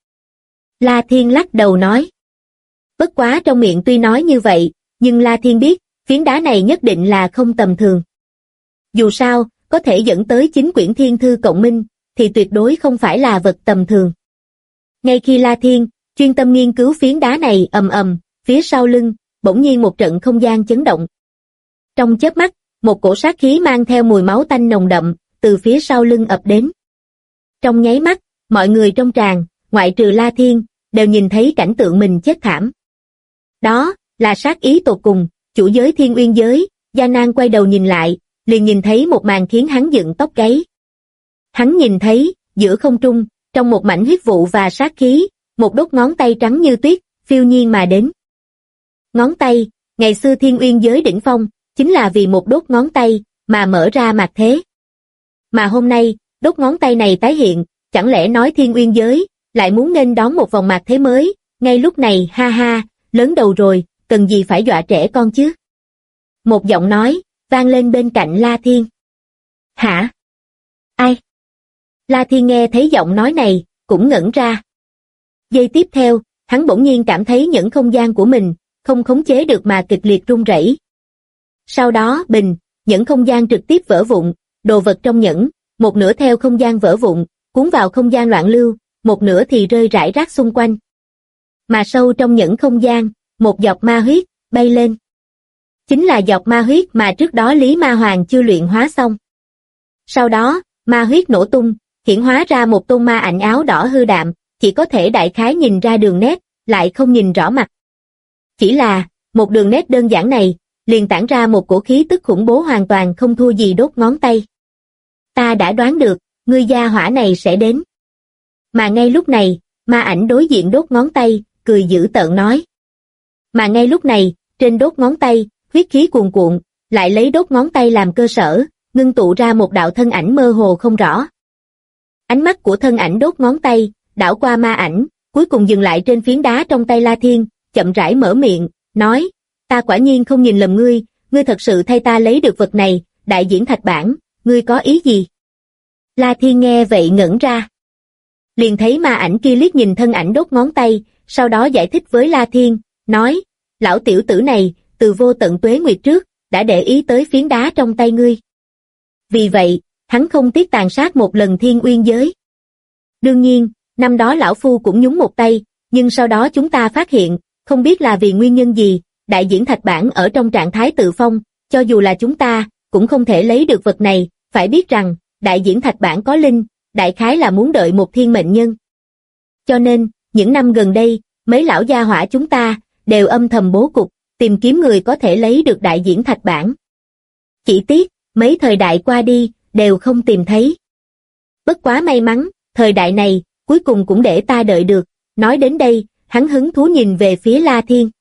Speaker 2: La Thiên lắc đầu nói. Bất quá trong miệng tuy nói như vậy, nhưng La Thiên biết, phiến đá này nhất định là không tầm thường. Dù sao, có thể dẫn tới chính quyển thiên thư cộng minh, thì tuyệt đối không phải là vật tầm thường. Ngay khi La Thiên chuyên tâm nghiên cứu phiến đá này ầm, phía sau lưng, bỗng nhiên một trận không gian chấn động. Trong chớp mắt, một cổ sát khí mang theo mùi máu tanh nồng đậm, từ phía sau lưng ập đến. Trong nháy mắt, mọi người trong tràng, ngoại trừ La Thiên, đều nhìn thấy cảnh tượng mình chết thảm. Đó, là sát ý tột cùng, chủ giới Thiên Uyên giới, Gia Nan quay đầu nhìn lại, liền nhìn thấy một màn khiến hắn dựng tóc gáy. Hắn nhìn thấy, giữa không trung, trong một mảnh huyết vụ và sát khí, một đốt ngón tay trắng như tuyết, phiêu nhiên mà đến. Ngón tay, ngày xưa Thiên Uyên giới đỉnh phong, chính là vì một đốt ngón tay, mà mở ra mạt thế. Mà hôm nay, đốt ngón tay này tái hiện, chẳng lẽ nói Thiên Uyên giới, lại muốn nghênh đón một vòng mạt thế mới, ngay lúc này ha ha, lớn đầu rồi, cần gì phải dọa trẻ con chứ? Một giọng nói, vang lên bên cạnh La Thiên. Hả? Ai? La Thiên nghe thấy giọng nói này, cũng ngẩn ra. Giây tiếp theo, hắn bỗng nhiên cảm thấy những không gian của mình, không khống chế được mà kịch liệt rung rẩy. Sau đó, những không gian trực tiếp vỡ vụn, đồ vật trong nhẫn, một nửa theo không gian vỡ vụn, cuốn vào không gian loạn lưu, một nửa thì rơi rải rác xung quanh. Mà sâu trong những không gian, một giọt ma huyết, bay lên. Chính là giọt ma huyết mà trước đó Lý Ma Hoàng chưa luyện hóa xong. Sau đó, ma huyết nổ tung, hiển hóa ra một tôn ma ảnh áo đỏ hư đạm, chỉ có thể đại khái nhìn ra đường nét, lại không nhìn rõ mặt. Chỉ là, một đường nét đơn giản này, liền tản ra một cổ khí tức khủng bố hoàn toàn không thua gì đốt ngón tay. Ta đã đoán được, ngươi gia hỏa này sẽ đến. Mà ngay lúc này, ma ảnh đối diện đốt ngón tay, cười dữ tợn nói. Mà ngay lúc này, trên đốt ngón tay, huyết khí cuồn cuộn, lại lấy đốt ngón tay làm cơ sở, ngưng tụ ra một đạo thân ảnh mơ hồ không rõ. Ánh mắt của thân ảnh đốt ngón tay, đảo qua ma ảnh, cuối cùng dừng lại trên phiến đá trong tay La Thiên, chậm rãi mở miệng, nói, ta quả nhiên không nhìn lầm ngươi, ngươi thật sự thay ta lấy được vật này, đại diễn thạch bản, ngươi có ý gì? La Thiên nghe vậy ngẩn ra. Liền thấy ma ảnh kia liếc nhìn thân ảnh đốt ngón tay, sau đó giải thích với La Thiên, nói, lão tiểu tử này, từ vô tận tuế nguyệt trước, đã để ý tới phiến đá trong tay ngươi. Vì vậy, hắn không tiếc tàn sát một lần Thiên Uyên giới. Đương nhiên, năm đó lão phu cũng nhúng một tay, nhưng sau đó chúng ta phát hiện, không biết là vì nguyên nhân gì, đại diễn thạch bản ở trong trạng thái tự phong, cho dù là chúng ta, cũng không thể lấy được vật này, phải biết rằng, đại diễn thạch bản có linh, đại khái là muốn đợi một thiên mệnh nhân. Cho nên, những năm gần đây, mấy lão gia hỏa chúng ta, đều âm thầm bố cục, tìm kiếm người có thể lấy được đại diễn thạch bản. Chỉ tiếc, mấy thời đại qua đi, đều không tìm thấy. Bất quá may mắn, thời đại này, cuối cùng cũng để ta đợi được, nói đến đây, hắn hứng thú nhìn về phía La Thiên.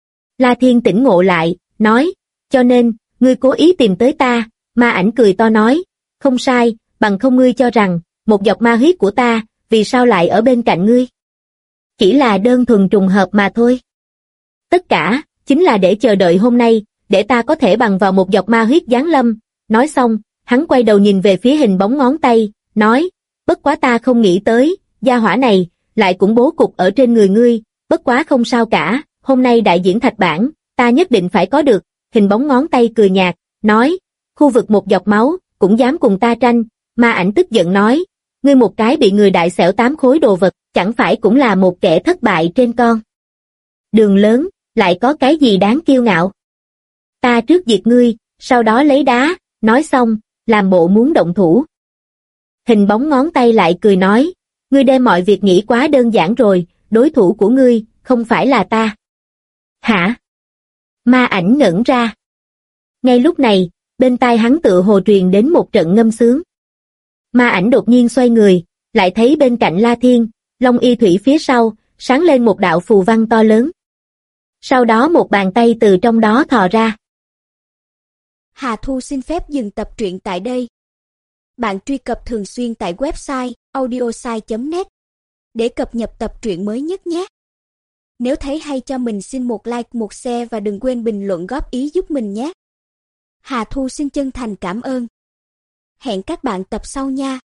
Speaker 2: La Thiên tỉnh ngộ lại, nói, cho nên, ngươi cố ý tìm tới ta, ma ảnh cười to nói, không sai, bằng không ngươi cho rằng, một giọt ma huyết của ta, vì sao lại ở bên cạnh ngươi? Chỉ là đơn thuần trùng hợp mà thôi. Tất cả, chính là để chờ đợi hôm nay, để ta có thể bằng vào một giọt ma huyết giáng lâm. Nói xong, hắn quay đầu nhìn về phía hình bóng ngón tay, nói, bất quá ta không nghĩ tới, gia hỏa này, lại cũng bố cục ở trên người ngươi, bất quá không sao cả, hôm nay đại diễn thạch bản, ta nhất định phải có được. Hình bóng ngón tay cười nhạt, nói, khu vực một giọt máu, cũng dám cùng ta tranh. Ma ảnh tức giận nói, ngươi một cái bị người đại xẻo 8 khối đồ vật, chẳng phải cũng là một kẻ thất bại trên con đường lớn, lại có cái gì đáng kiêu ngạo. Ta trước diệt ngươi, sau đó lấy đá, nói xong, làm bộ muốn động thủ. Hình bóng ngón tay lại cười nói, ngươi đem mọi việc nghĩ quá đơn giản rồi, đối thủ của ngươi, không phải là ta. Hả? Ma ảnh ngẩn ra. Ngay lúc này, bên tai hắn tựa hồ truyền đến một trận ngâm sướng. Ma ảnh đột nhiên xoay người, lại thấy bên cạnh La Thiên, Long Y Thủy phía sau, sáng lên một đạo phù văn to lớn. Sau đó một bàn tay từ trong đó thò ra.
Speaker 3: Hà Thu xin phép dừng tập truyện tại đây. Bạn truy cập thường xuyên tại website audiosai.net để cập nhật tập truyện mới nhất nhé. Nếu thấy hay cho mình xin một like, một share và đừng quên bình luận góp ý giúp mình nhé. Hà Thu xin chân thành cảm ơn. Hẹn các bạn tập sau nha.